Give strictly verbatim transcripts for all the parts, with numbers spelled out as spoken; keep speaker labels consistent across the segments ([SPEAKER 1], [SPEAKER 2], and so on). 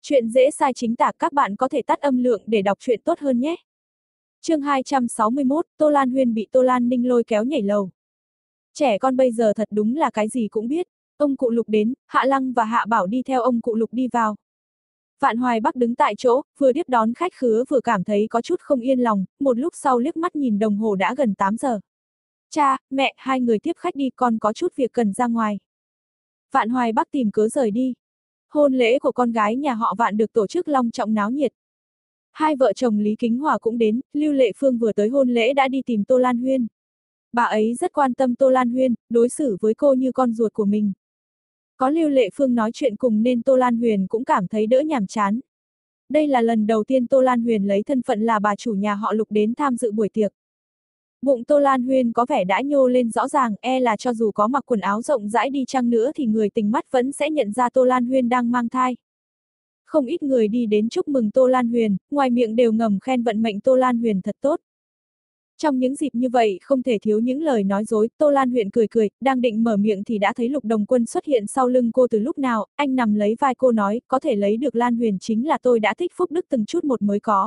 [SPEAKER 1] Chuyện dễ sai chính tả, các bạn có thể tắt âm lượng để đọc truyện tốt hơn nhé. Chương hai trăm sáu mươi mốt, Tô Lan Huyên bị Tô Lan Ninh lôi kéo nhảy lầu. Trẻ con bây giờ thật đúng là cái gì cũng biết. Ông cụ Lục đến, Hạ Lăng và Hạ Bảo đi theo ông cụ Lục đi vào. Vạn Hoài Bắc đứng tại chỗ, vừa tiếp đón khách khứa vừa cảm thấy có chút không yên lòng, một lúc sau liếc mắt nhìn đồng hồ đã gần tám giờ. Cha, mẹ, hai người tiếp khách đi, con có chút việc cần ra ngoài. Vạn Hoài Bắc tìm cớ rời đi. Hôn lễ của con gái nhà họ Vạn được tổ chức long trọng náo nhiệt. Hai vợ chồng Lý Kính Hòa cũng đến, Lưu Lệ Phương vừa tới hôn lễ đã đi tìm Tô Lan Huyên. Bà ấy rất quan tâm Tô Lan Huyên, đối xử với cô như con ruột của mình. Có Lưu Lệ Phương nói chuyện cùng nên Tô Lan Huyền cũng cảm thấy đỡ nhàm chán. Đây là lần đầu tiên Tô Lan Huyền lấy thân phận là bà chủ nhà họ Lục đến tham dự buổi tiệc. Bụng Tô Lan Huyên có vẻ đã nhô lên rõ ràng, e là cho dù có mặc quần áo rộng rãi đi chăng nữa thì người tình mắt vẫn sẽ nhận ra Tô Lan Huyên đang mang thai. Không ít người đi đến chúc mừng Tô Lan Huyền, ngoài miệng đều ngầm khen vận mệnh Tô Lan Huyền thật tốt. Trong những dịp như vậy không thể thiếu những lời nói dối, Tô Lan Huyền cười cười, đang định mở miệng thì đã thấy Lục Đồng Quân xuất hiện sau lưng cô từ lúc nào, anh nằm lấy vai cô nói, có thể lấy được Lan Huyền chính là tôi đã thích phúc đức từng chút một mới có.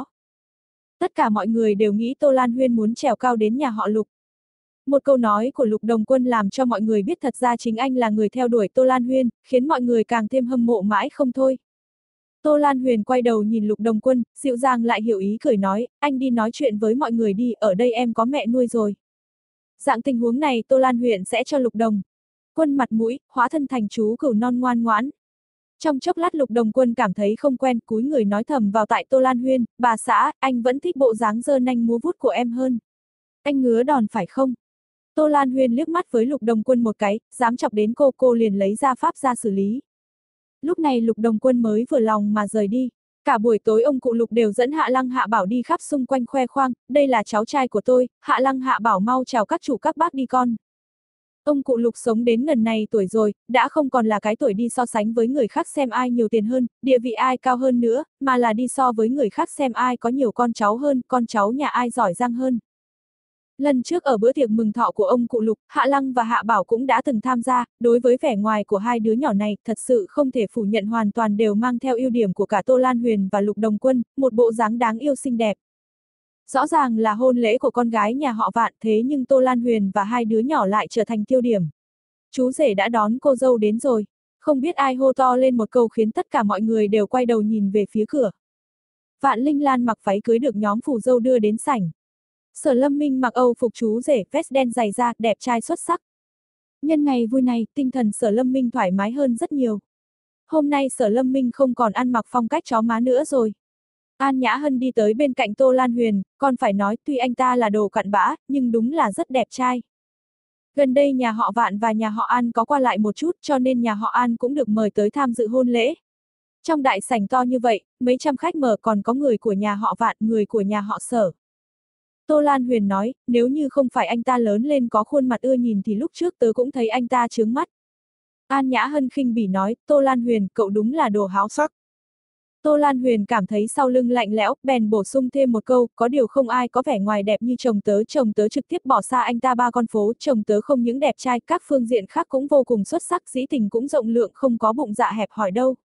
[SPEAKER 1] Tất cả mọi người đều nghĩ Tô Lan Huyên muốn trèo cao đến nhà họ Lục. Một câu nói của Lục Đồng Quân làm cho mọi người biết thật ra chính anh là người theo đuổi Tô Lan Huyên, khiến mọi người càng thêm hâm mộ mãi không thôi. Tô Lan Huyền quay đầu nhìn Lục Đồng Quân, dịu dàng lại hiểu ý cười nói, anh đi nói chuyện với mọi người đi, ở đây em có mẹ nuôi rồi. Dạng tình huống này Tô Lan Huyền sẽ cho Lục Đồng Quân mặt mũi, hóa thân thành chú cừu non ngoan ngoãn. Trong chốc lát Lục Đồng Quân cảm thấy không quen, cúi người nói thầm vào tai Tô Lan Huyên, bà xã, anh vẫn thích bộ dáng giơ nanh múa vuốt của em hơn. Anh ngứa đòn phải không? Tô Lan Huyên liếc mắt với Lục Đồng Quân một cái, dám chọc đến cô, cô liền lấy ra pháp ra xử lý. Lúc này Lục Đồng Quân mới vừa lòng mà rời đi. Cả buổi tối ông cụ Lục đều dẫn Hạ Lăng Hạ Bảo đi khắp xung quanh khoe khoang, đây là cháu trai của tôi, Hạ Lăng Hạ Bảo mau chào các chủ các bác đi con. Ông cụ Lục sống đến ngần này tuổi rồi, đã không còn là cái tuổi đi so sánh với người khác xem ai nhiều tiền hơn, địa vị ai cao hơn nữa, mà là đi so với người khác xem ai có nhiều con cháu hơn, con cháu nhà ai giỏi giang hơn. Lần trước ở bữa tiệc mừng thọ của ông cụ Lục, Hạ Lăng và Hạ Bảo cũng đã từng tham gia, đối với vẻ ngoài của hai đứa nhỏ này, thật sự không thể phủ nhận hoàn toàn đều mang theo ưu điểm của cả Tô Lan Huyền và Lục Đồng Quân, một bộ dáng đáng yêu xinh đẹp. Rõ ràng là hôn lễ của con gái nhà họ Vạn, thế nhưng Tô Lan Huyền và hai đứa nhỏ lại trở thành tiêu điểm. Chú rể đã đón cô dâu đến rồi, không biết ai hô to lên một câu khiến tất cả mọi người đều quay đầu nhìn về phía cửa. Vạn Linh Lan mặc váy cưới được nhóm phù dâu đưa đến sảnh. Sở Lâm Minh mặc Âu phục chú rể, vest đen dày da, đẹp trai xuất sắc. Nhân ngày vui này, tinh thần Sở Lâm Minh thoải mái hơn rất nhiều. Hôm nay Sở Lâm Minh không còn ăn mặc phong cách chó má nữa rồi. An Nhã Hân đi tới bên cạnh Tô Lan Huyền, còn phải nói tuy anh ta là đồ cặn bã, nhưng đúng là rất đẹp trai. Gần đây nhà họ Vạn và nhà họ An có qua lại một chút cho nên nhà họ An cũng được mời tới tham dự hôn lễ. Trong đại sảnh to như vậy, mấy trăm khách mời còn có người của nhà họ Vạn, người của nhà họ Sở. Tô Lan Huyền nói, nếu như không phải anh ta lớn lên có khuôn mặt ưa nhìn thì lúc trước tớ cũng thấy anh ta chướng mắt. An Nhã Hân khinh bỉ nói, Tô Lan Huyền, cậu đúng là đồ háo sắc. Tô Lan Huyền cảm thấy sau lưng lạnh lẽo, bèn bổ sung thêm một câu, có điều không ai có vẻ ngoài đẹp như chồng tớ, chồng tớ trực tiếp bỏ xa anh ta ba con phố, chồng tớ không những đẹp trai, các phương diện khác cũng vô cùng xuất sắc, dĩ tình cũng rộng lượng, không có bụng dạ hẹp hòi đâu.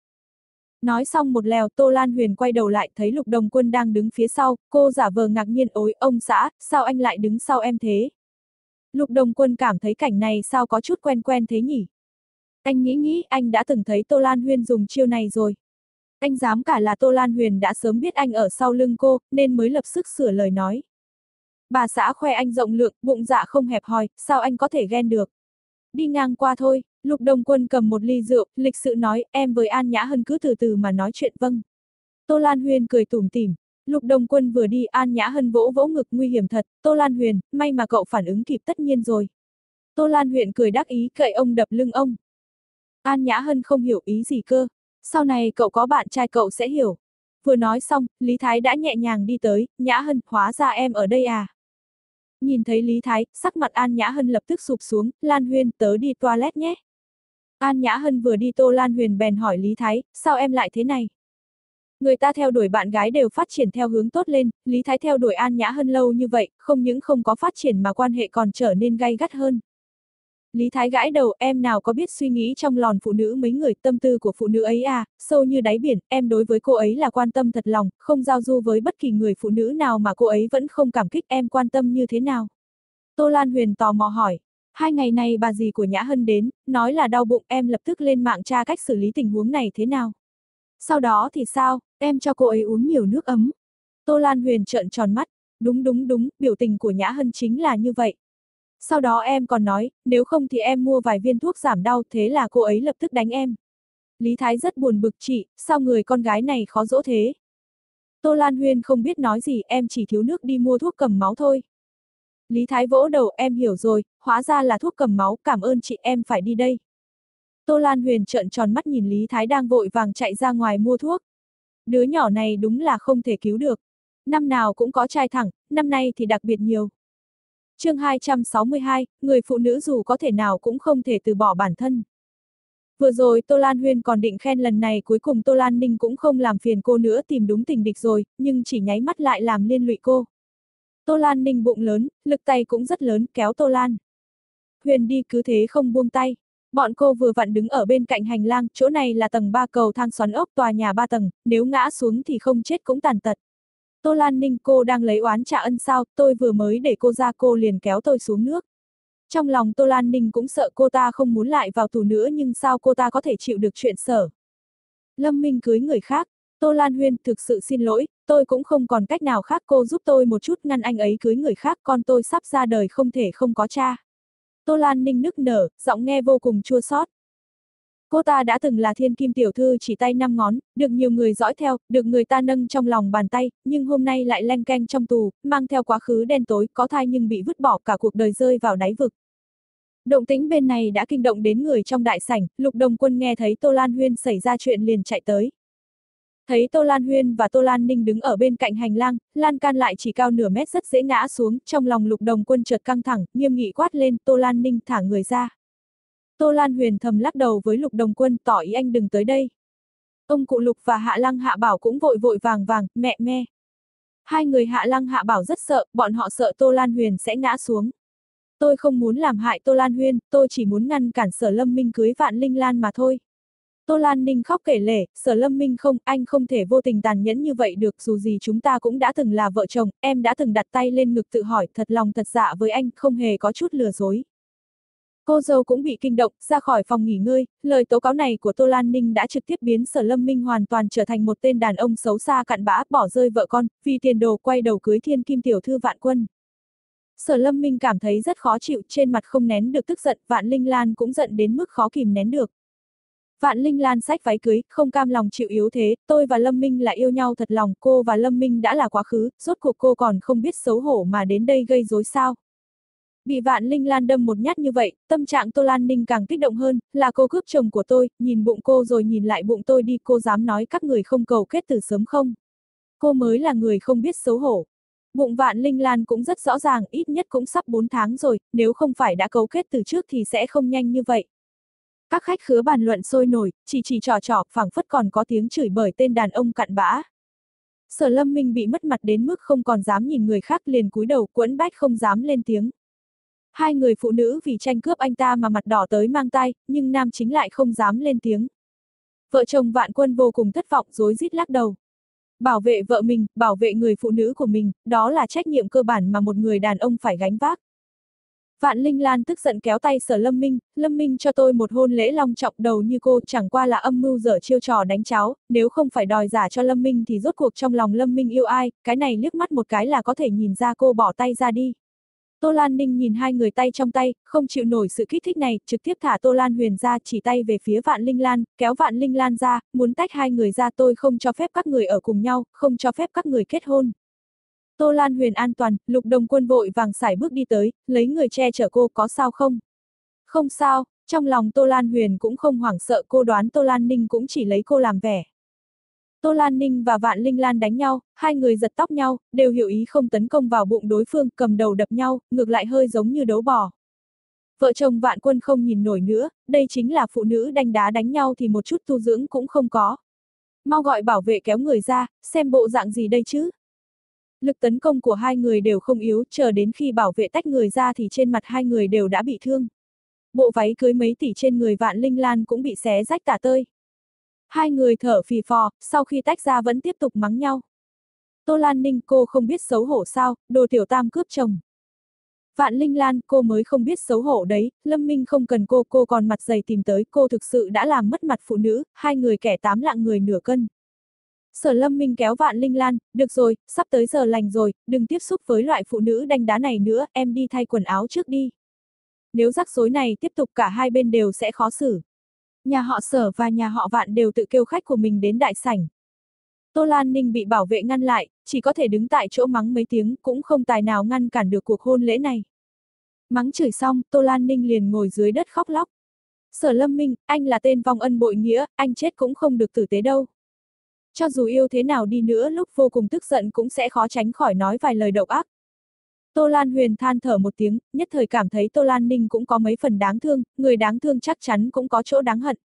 [SPEAKER 1] Nói xong một lèo, Tô Lan Huyền quay đầu lại thấy Lục Đồng Quân đang đứng phía sau, cô giả vờ ngạc nhiên, ôi, ông xã, sao anh lại đứng sau em thế? Lục Đồng Quân cảm thấy cảnh này sao có chút quen quen thế nhỉ? Anh nghĩ nghĩ, anh đã từng thấy Tô Lan Huyền dùng chiêu này rồi. Anh dám cả là Tô Lan Huyền đã sớm biết anh ở sau lưng cô, nên mới lập sức sửa lời nói. Bà xã khoe anh rộng lượng, bụng dạ không hẹp hòi, sao anh có thể ghen được? Đi ngang qua thôi. Lục Đồng Quân cầm một ly rượu, lịch sự nói, em với An Nhã Hân cứ từ từ mà nói chuyện vâng. Tô Lan Huyền cười tủm tỉm. Lục Đồng Quân vừa đi, An Nhã Hân vỗ vỗ ngực, nguy hiểm thật, Tô Lan Huyền, may mà cậu phản ứng kịp, tất nhiên rồi. Tô Lan Huyền cười đắc ý, cậy ông đập lưng ông. An Nhã Hân không hiểu ý gì cơ. Sau này cậu có bạn trai cậu sẽ hiểu. Vừa nói xong, Lý Thái đã nhẹ nhàng đi tới, Nhã Hân, hóa ra em ở đây à. Nhìn thấy Lý Thái, sắc mặt An Nhã Hân lập tức sụp xuống, Lan Huyền, tớ đi toilet nhé. An Nhã Hân vừa đi, Tô Lan Huyền bèn hỏi Lý Thái, sao em lại thế này? Người ta theo đuổi bạn gái đều phát triển theo hướng tốt lên, Lý Thái theo đuổi An Nhã Hân lâu như vậy, không những không có phát triển mà quan hệ còn trở nên gay gắt hơn. Lý Thái gãi đầu, em nào có biết suy nghĩ trong lòng phụ nữ mấy người, tâm tư của phụ nữ ấy à, sâu như đáy biển, em đối với cô ấy là quan tâm thật lòng, không giao du với bất kỳ người phụ nữ nào mà cô ấy vẫn không cảm kích, em quan tâm như thế nào? Tô Lan Huyền tò mò hỏi. Hai ngày này bà dì của Nhã Hân đến, nói là đau bụng, em lập tức lên mạng tra cách xử lý tình huống này thế nào. Sau đó thì sao, em cho cô ấy uống nhiều nước ấm. Tô Lan Huyền trợn tròn mắt, đúng đúng đúng, biểu tình của Nhã Hân chính là như vậy. Sau đó em còn nói, nếu không thì em mua vài viên thuốc giảm đau, thế là cô ấy lập tức đánh em. Lý Thái rất buồn bực, chị, sao người con gái này khó dỗ thế? Tô Lan Huyền không biết nói gì, em chỉ thiếu nước đi mua thuốc cầm máu thôi. Lý Thái vỗ đầu, em hiểu rồi, hóa ra là thuốc cầm máu, cảm ơn chị, em phải đi đây. Tô Lan Huyền trợn tròn mắt nhìn Lý Thái đang vội vàng chạy ra ngoài mua thuốc. Đứa nhỏ này đúng là không thể cứu được. Năm nào cũng có trai thẳng, năm nay thì đặc biệt nhiều. Chương hai trăm sáu mươi hai, người phụ nữ dù có thể nào cũng không thể từ bỏ bản thân. Vừa rồi Tô Lan Huyên còn định khen lần này cuối cùng Tô Lan Ninh cũng không làm phiền cô nữa, tìm đúng tình địch rồi, nhưng chỉ nháy mắt lại làm liên lụy cô. Tô Lan Ninh bụng lớn, lực tay cũng rất lớn, kéo Tô Lan Huyền đi cứ thế không buông tay. Bọn cô vừa vặn đứng ở bên cạnh hành lang, chỗ này là tầng ba cầu thang xoắn ốc tòa nhà ba tầng, nếu ngã xuống thì không chết cũng tàn tật. Tô Lan Ninh, cô đang lấy oán trả ân sao, tôi vừa mới để cô ra cô liền kéo tôi xuống nước. Trong lòng Tô Lan Ninh cũng sợ cô ta không muốn lại vào tù nữa, nhưng sao cô ta có thể chịu được chuyện sở Lâm Minh cưới người khác. Tô Lan Huyên, thực sự xin lỗi, tôi cũng không còn cách nào khác, cô giúp tôi một chút ngăn anh ấy cưới người khác, con tôi sắp ra đời không thể không có cha. Tô Lan Ninh nức nở, giọng nghe vô cùng chua xót. Cô ta đã từng là thiên kim tiểu thư chỉ tay năm ngón, được nhiều người dõi theo, được người ta nâng trong lòng bàn tay, nhưng hôm nay lại leng keng trong tù, mang theo quá khứ đen tối, có thai nhưng bị vứt bỏ, cả cuộc đời rơi vào đáy vực. Động tĩnh bên này đã kinh động đến người trong đại sảnh, Lục Đồng Quân nghe thấy Tô Lan Huyên xảy ra chuyện liền chạy tới. Thấy Tô Lan Huyên và Tô Lan Ninh đứng ở bên cạnh hành lang, lan can lại chỉ cao nửa mét rất dễ ngã xuống, trong lòng Lục Đồng Quân chợt căng thẳng, nghiêm nghị quát lên, Tô Lan Ninh thả người ra. Tô Lan Huyền thầm lắc đầu với Lục Đồng Quân, tỏ ý anh đừng tới đây. Ông cụ Lục và Hạ Lăng Hạ Bảo cũng vội vội vàng vàng, mẹ me. Hai người Hạ Lăng Hạ Bảo rất sợ, bọn họ sợ Tô Lan Huyền sẽ ngã xuống. Tôi không muốn làm hại Tô Lan Huyên, tôi chỉ muốn ngăn cản Sở Lâm Minh cưới Vạn Linh Lan mà thôi. Tô Lan Ninh khóc kể lể, Sở Lâm Minh không, anh không thể vô tình tàn nhẫn như vậy được, dù gì chúng ta cũng đã từng là vợ chồng, em đã từng đặt tay lên ngực tự hỏi, thật lòng thật dạ với anh, không hề có chút lừa dối. Cô dâu cũng bị kinh động, ra khỏi phòng nghỉ ngơi, lời tố cáo này của Tô Lan Ninh đã trực tiếp biến Sở Lâm Minh hoàn toàn trở thành một tên đàn ông xấu xa cặn bã, bỏ rơi vợ con, vì tiền đồ quay đầu cưới thiên kim tiểu thư Vạn Quân. Sở Lâm Minh cảm thấy rất khó chịu, trên mặt không nén được tức giận, Vạn Linh Lan cũng giận đến mức khó kìm nén được. Vạn Linh Lan xách váy cưới, không cam lòng chịu yếu thế, tôi và Lâm Minh là yêu nhau thật lòng, cô và Lâm Minh đã là quá khứ, rốt cuộc cô còn không biết xấu hổ mà đến đây gây rối sao. Bị Vạn Linh Lan đâm một nhát như vậy, tâm trạng Tô Lan Ninh càng kích động hơn, là cô cướp chồng của tôi, nhìn bụng cô rồi nhìn lại bụng tôi đi, cô dám nói các người không cầu kết từ sớm không? Cô mới là người không biết xấu hổ. Bụng Vạn Linh Lan cũng rất rõ ràng, ít nhất cũng sắp bốn tháng rồi, nếu không phải đã cấu kết từ trước thì sẽ không nhanh như vậy. Các khách khứa bàn luận sôi nổi, chỉ chỉ trò trò, phảng phất còn có tiếng chửi bởi tên đàn ông cặn bã. Sở Lâm Minh bị mất mặt đến mức không còn dám nhìn người khác, liền cúi đầu quẫn bách không dám lên tiếng. Hai người phụ nữ vì tranh cướp anh ta mà mặt đỏ tới mang tai, nhưng nam chính lại không dám lên tiếng. Vợ chồng Vạn Quân vô cùng thất vọng, rối rít lắc đầu. Bảo vệ vợ mình, bảo vệ người phụ nữ của mình, đó là trách nhiệm cơ bản mà một người đàn ông phải gánh vác. Vạn Linh Lan tức giận kéo tay Sở Lâm Minh, Lâm Minh cho tôi một hôn lễ long trọng, đầu như cô chẳng qua là âm mưu dở chiêu trò đánh cháo, nếu không phải đòi giả cho Lâm Minh thì rốt cuộc trong lòng Lâm Minh yêu ai, cái này liếc mắt một cái là có thể nhìn ra, cô bỏ tay ra đi. Tô Lan Ninh nhìn hai người tay trong tay, không chịu nổi sự kích thích này, trực tiếp thả Tô Lan Huyền ra, chỉ tay về phía Vạn Linh Lan, kéo Vạn Linh Lan ra, muốn tách hai người ra, tôi không cho phép các người ở cùng nhau, không cho phép các người kết hôn. Tô Lan Huyền an toàn, Lục Đồng Quân vội vàng sải bước đi tới, lấy người che chở cô, có sao không? Không sao, trong lòng Tô Lan Huyền cũng không hoảng sợ, cô đoán Tô Lan Ninh cũng chỉ lấy cô làm vẻ. Tô Lan Ninh và Vạn Linh Lan đánh nhau, hai người giật tóc nhau, đều hiểu ý không tấn công vào bụng đối phương, cầm đầu đập nhau, ngược lại hơi giống như đấu bò. Vợ chồng Vạn Quân không nhìn nổi nữa, đây chính là phụ nữ đánh đá đánh nhau thì một chút tu dưỡng cũng không có. Mau gọi bảo vệ kéo người ra, xem bộ dạng gì đây chứ. Lực tấn công của hai người đều không yếu, chờ đến khi bảo vệ tách người ra thì trên mặt hai người đều đã bị thương. Bộ váy cưới mấy tỷ trên người Vạn Linh Lan cũng bị xé rách tả tơi. Hai người thở phì phò, sau khi tách ra vẫn tiếp tục mắng nhau. Tô Lan Ninh, cô không biết xấu hổ sao, đồ tiểu tam cướp chồng. Vạn Linh Lan, cô mới không biết xấu hổ đấy, Lâm Minh không cần cô, cô còn mặt dày tìm tới, cô thực sự đã làm mất mặt phụ nữ, hai người kẻ tám lạng người nửa cân. Sở Lâm Minh kéo Vạn Linh Lan, được rồi, sắp tới giờ lành rồi, đừng tiếp xúc với loại phụ nữ đanh đá này nữa, em đi thay quần áo trước đi. Nếu rắc rối này tiếp tục cả hai bên đều sẽ khó xử. Nhà họ Sở và nhà họ Vạn đều tự kêu khách của mình đến đại sảnh. Tô Lan Ninh bị bảo vệ ngăn lại, chỉ có thể đứng tại chỗ mắng mấy tiếng, cũng không tài nào ngăn cản được cuộc hôn lễ này. Mắng chửi xong, Tô Lan Ninh liền ngồi dưới đất khóc lóc. Sở Lâm Minh, anh là tên vong ân bội nghĩa, anh chết cũng không được tử tế đâu. Cho dù yêu thế nào đi nữa lúc vô cùng tức giận cũng sẽ khó tránh khỏi nói vài lời độc ác. Tô Lan Huyền than thở một tiếng, nhất thời cảm thấy Tô Lan Ninh cũng có mấy phần đáng thương, người đáng thương chắc chắn cũng có chỗ đáng hận.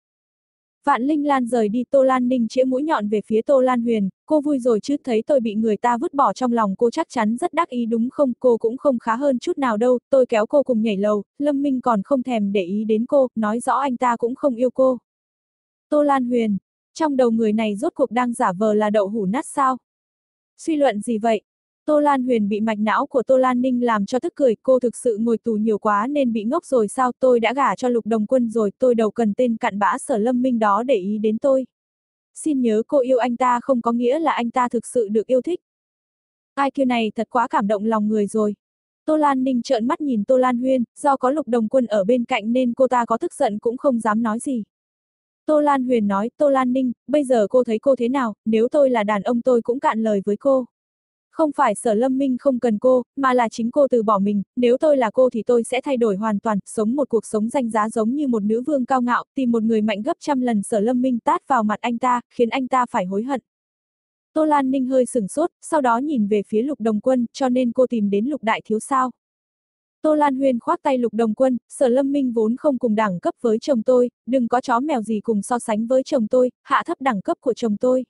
[SPEAKER 1] Vạn Linh Lan rời đi, Tô Lan Ninh chĩa mũi nhọn về phía Tô Lan Huyền, cô vui rồi chứ, thấy tôi bị người ta vứt bỏ trong lòng cô chắc chắn rất đắc ý đúng không, cô cũng không khá hơn chút nào đâu, tôi kéo cô cùng nhảy lầu, Lâm Minh còn không thèm để ý đến cô, nói rõ anh ta cũng không yêu cô. Tô Lan Huyền, trong đầu người này rốt cuộc đang giả vờ là đậu hũ nát sao? Suy luận gì vậy? Tô Lan Huyền bị mạch não của Tô Lan Ninh làm cho tức cười, cô thực sự ngồi tù nhiều quá nên bị ngốc rồi sao, tôi đã gả cho Lục Đồng Quân rồi, tôi đâu cần tên cặn bã Sở Lâm Minh đó để ý đến tôi. Xin nhớ cô yêu anh ta không có nghĩa là anh ta thực sự được yêu thích. Ai kêu này thật quá cảm động lòng người rồi. Tô Lan Ninh trợn mắt nhìn Tô Lan Huyên, do có Lục Đồng Quân ở bên cạnh nên cô ta có tức giận cũng không dám nói gì. Tô Lan Huyền nói, Tô Lan Ninh, bây giờ cô thấy cô thế nào, nếu tôi là đàn ông tôi cũng cạn lời với cô. Không phải Sở Lâm Minh không cần cô, mà là chính cô từ bỏ mình, nếu tôi là cô thì tôi sẽ thay đổi hoàn toàn, sống một cuộc sống danh giá giống như một nữ vương cao ngạo, tìm một người mạnh gấp trăm lần Sở Lâm Minh tát vào mặt anh ta, khiến anh ta phải hối hận. Tô Lan Ninh hơi sửng sốt, sau đó nhìn về phía Lục Đồng Quân, cho nên cô tìm đến Lục Đại Thiếu sao. Tô Lan Huyên khoác tay Lục Đồng Quân, Sở Lâm Minh vốn không cùng đẳng cấp với chồng tôi, đừng có chó mèo gì cùng so sánh với chồng tôi, hạ thấp đẳng cấp của chồng tôi.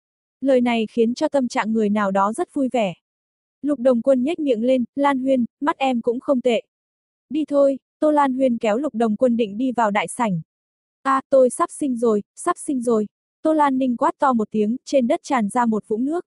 [SPEAKER 1] Lời này khiến cho tâm trạng người nào đó rất vui vẻ. Lục Đồng Quân nhếch miệng lên, Lan Huyên, mắt em cũng không tệ. Đi thôi, Tô Lan Huyên kéo Lục Đồng Quân định đi vào đại sảnh. À, tôi sắp sinh rồi, sắp sinh rồi. Tô Lan Ninh quát to một tiếng, trên đất tràn ra một vũng nước.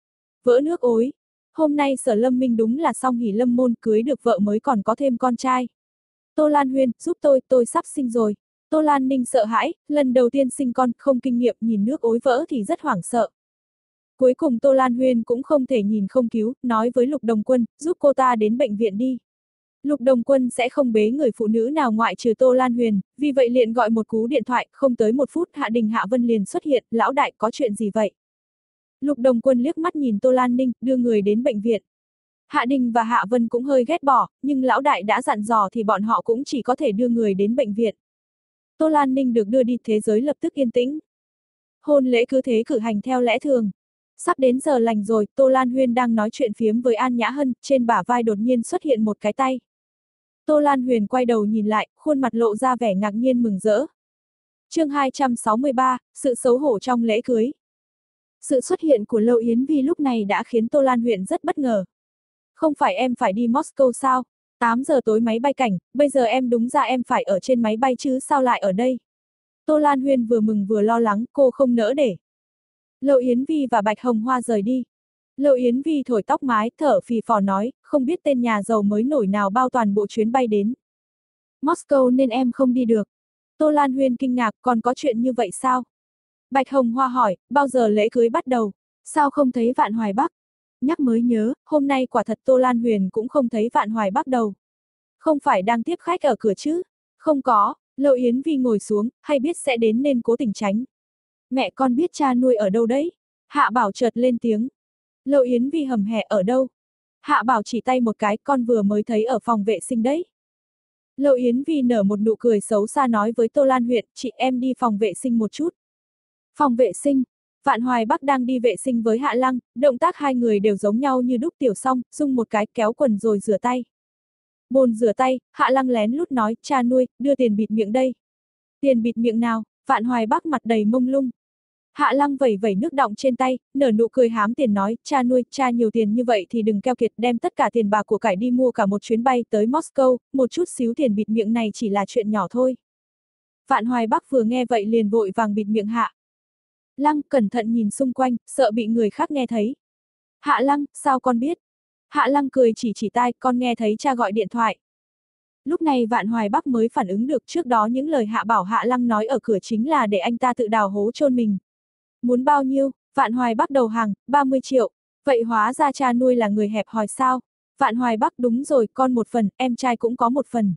[SPEAKER 1] Vỡ nước ối. Hôm nay Sở Lâm Minh đúng là song hỷ lâm môn, cưới được vợ mới còn có thêm con trai. Tô Lan Huyên, giúp tôi, tôi sắp sinh rồi. Tô Lan Ninh sợ hãi, lần đầu tiên sinh con, không kinh nghiệm, nhìn nước ối vỡ thì rất hoảng sợ. Cuối cùng Tô Lan Huyên cũng không thể nhìn không cứu, nói với Lục Đồng Quân, giúp cô ta đến bệnh viện đi. Lục Đồng Quân sẽ không bế người phụ nữ nào ngoại trừ Tô Lan Huyền, vì vậy liền gọi một cú điện thoại, không tới một phút Hạ Đình Hạ Vân liền xuất hiện, lão đại có chuyện gì vậy? Lục Đồng Quân liếc mắt nhìn Tô Lan Ninh, đưa người đến bệnh viện. Hạ Đình và Hạ Vân cũng hơi ghét bỏ, nhưng lão đại đã dặn dò thì bọn họ cũng chỉ có thể đưa người đến bệnh viện. Tô Lan Ninh được đưa đi, thế giới lập tức yên tĩnh. Hôn lễ cứ thế cử hành theo lẽ thường. Sắp đến giờ lành rồi, Tô Lan Huyên đang nói chuyện phiếm với An Nhã Hân, trên bả vai đột nhiên xuất hiện một cái tay. Tô Lan Huyền quay đầu nhìn lại, khuôn mặt lộ ra vẻ ngạc nhiên mừng rỡ. Chương hai trăm sáu mươi ba, sự xấu hổ trong lễ cưới. Sự xuất hiện của Lâu Yến Vi lúc này đã khiến Tô Lan Huyền rất bất ngờ. Không phải em phải đi Moscow sao? tám giờ tối máy bay cảnh, bây giờ em đúng ra em phải ở trên máy bay chứ sao lại ở đây? Tô Lan Huyên vừa mừng vừa lo lắng, cô không nỡ để Lâu Yến Vi và Bạch Hồng Hoa rời đi. Lâu Yến Vi thổi tóc mái, thở phì phò nói, không biết tên nhà giàu mới nổi nào bao toàn bộ chuyến bay đến Moscow nên em không đi được. Tô Lan Huyên kinh ngạc, còn có chuyện như vậy sao? Bạch Hồng Hoa hỏi, bao giờ lễ cưới bắt đầu? Sao không thấy Vạn Hoài Bắc? Nhắc mới nhớ, hôm nay quả thật Tô Lan Huyền cũng không thấy Vạn Hoài Bắc đâu. Không phải đang tiếp khách ở cửa chứ? Không có, Lâu Yến Vi ngồi xuống, hay biết sẽ đến nên cố tình tránh. Mẹ con biết cha nuôi ở đâu đấy? Hạ Bảo chợt lên tiếng. Lâu Yến Vi hầm hè ở đâu? Hạ Bảo chỉ tay một cái, con vừa mới thấy ở phòng vệ sinh đấy. Lâu Yến Vi nở một nụ cười xấu xa nói với Tô Lan Huyền, chị em đi phòng vệ sinh một chút. Phòng vệ sinh? Vạn Hoài Bắc đang đi vệ sinh với Hạ Lăng, động tác hai người đều giống nhau như đúc tiểu xong, dung một cái kéo quần rồi rửa tay. Bồn rửa tay, Hạ Lăng lén lút nói, cha nuôi, đưa tiền bịt miệng đây. Tiền bịt miệng nào? Vạn Hoài Bắc mặt đầy mông lung. Hạ Lăng vẩy vẩy nước đọng trên tay, nở nụ cười hám tiền nói, cha nuôi, cha nhiều tiền như vậy thì đừng keo kiệt, đem tất cả tiền bạc của cải đi mua cả một chuyến bay tới Moscow, một chút xíu tiền bịt miệng này chỉ là chuyện nhỏ thôi. Vạn Hoài Bắc vừa nghe vậy liền vội vàng bịt miệng Hạ Lăng, cẩn thận nhìn xung quanh, sợ bị người khác nghe thấy. Hạ Lăng, sao con biết? Hạ Lăng cười chỉ chỉ tai, con nghe thấy cha gọi điện thoại. Lúc này Vạn Hoài Bắc mới phản ứng được, trước đó những lời Hạ bảo Hạ Lăng nói ở cửa chính là để anh ta tự đào hố chôn mình. Muốn bao nhiêu? Vạn Hoài Bắc đầu hàng, ba mươi triệu. Vậy hóa ra cha nuôi là người hẹp hòi sao? Vạn Hoài Bắc, đúng rồi, con một phần, em trai cũng có một phần.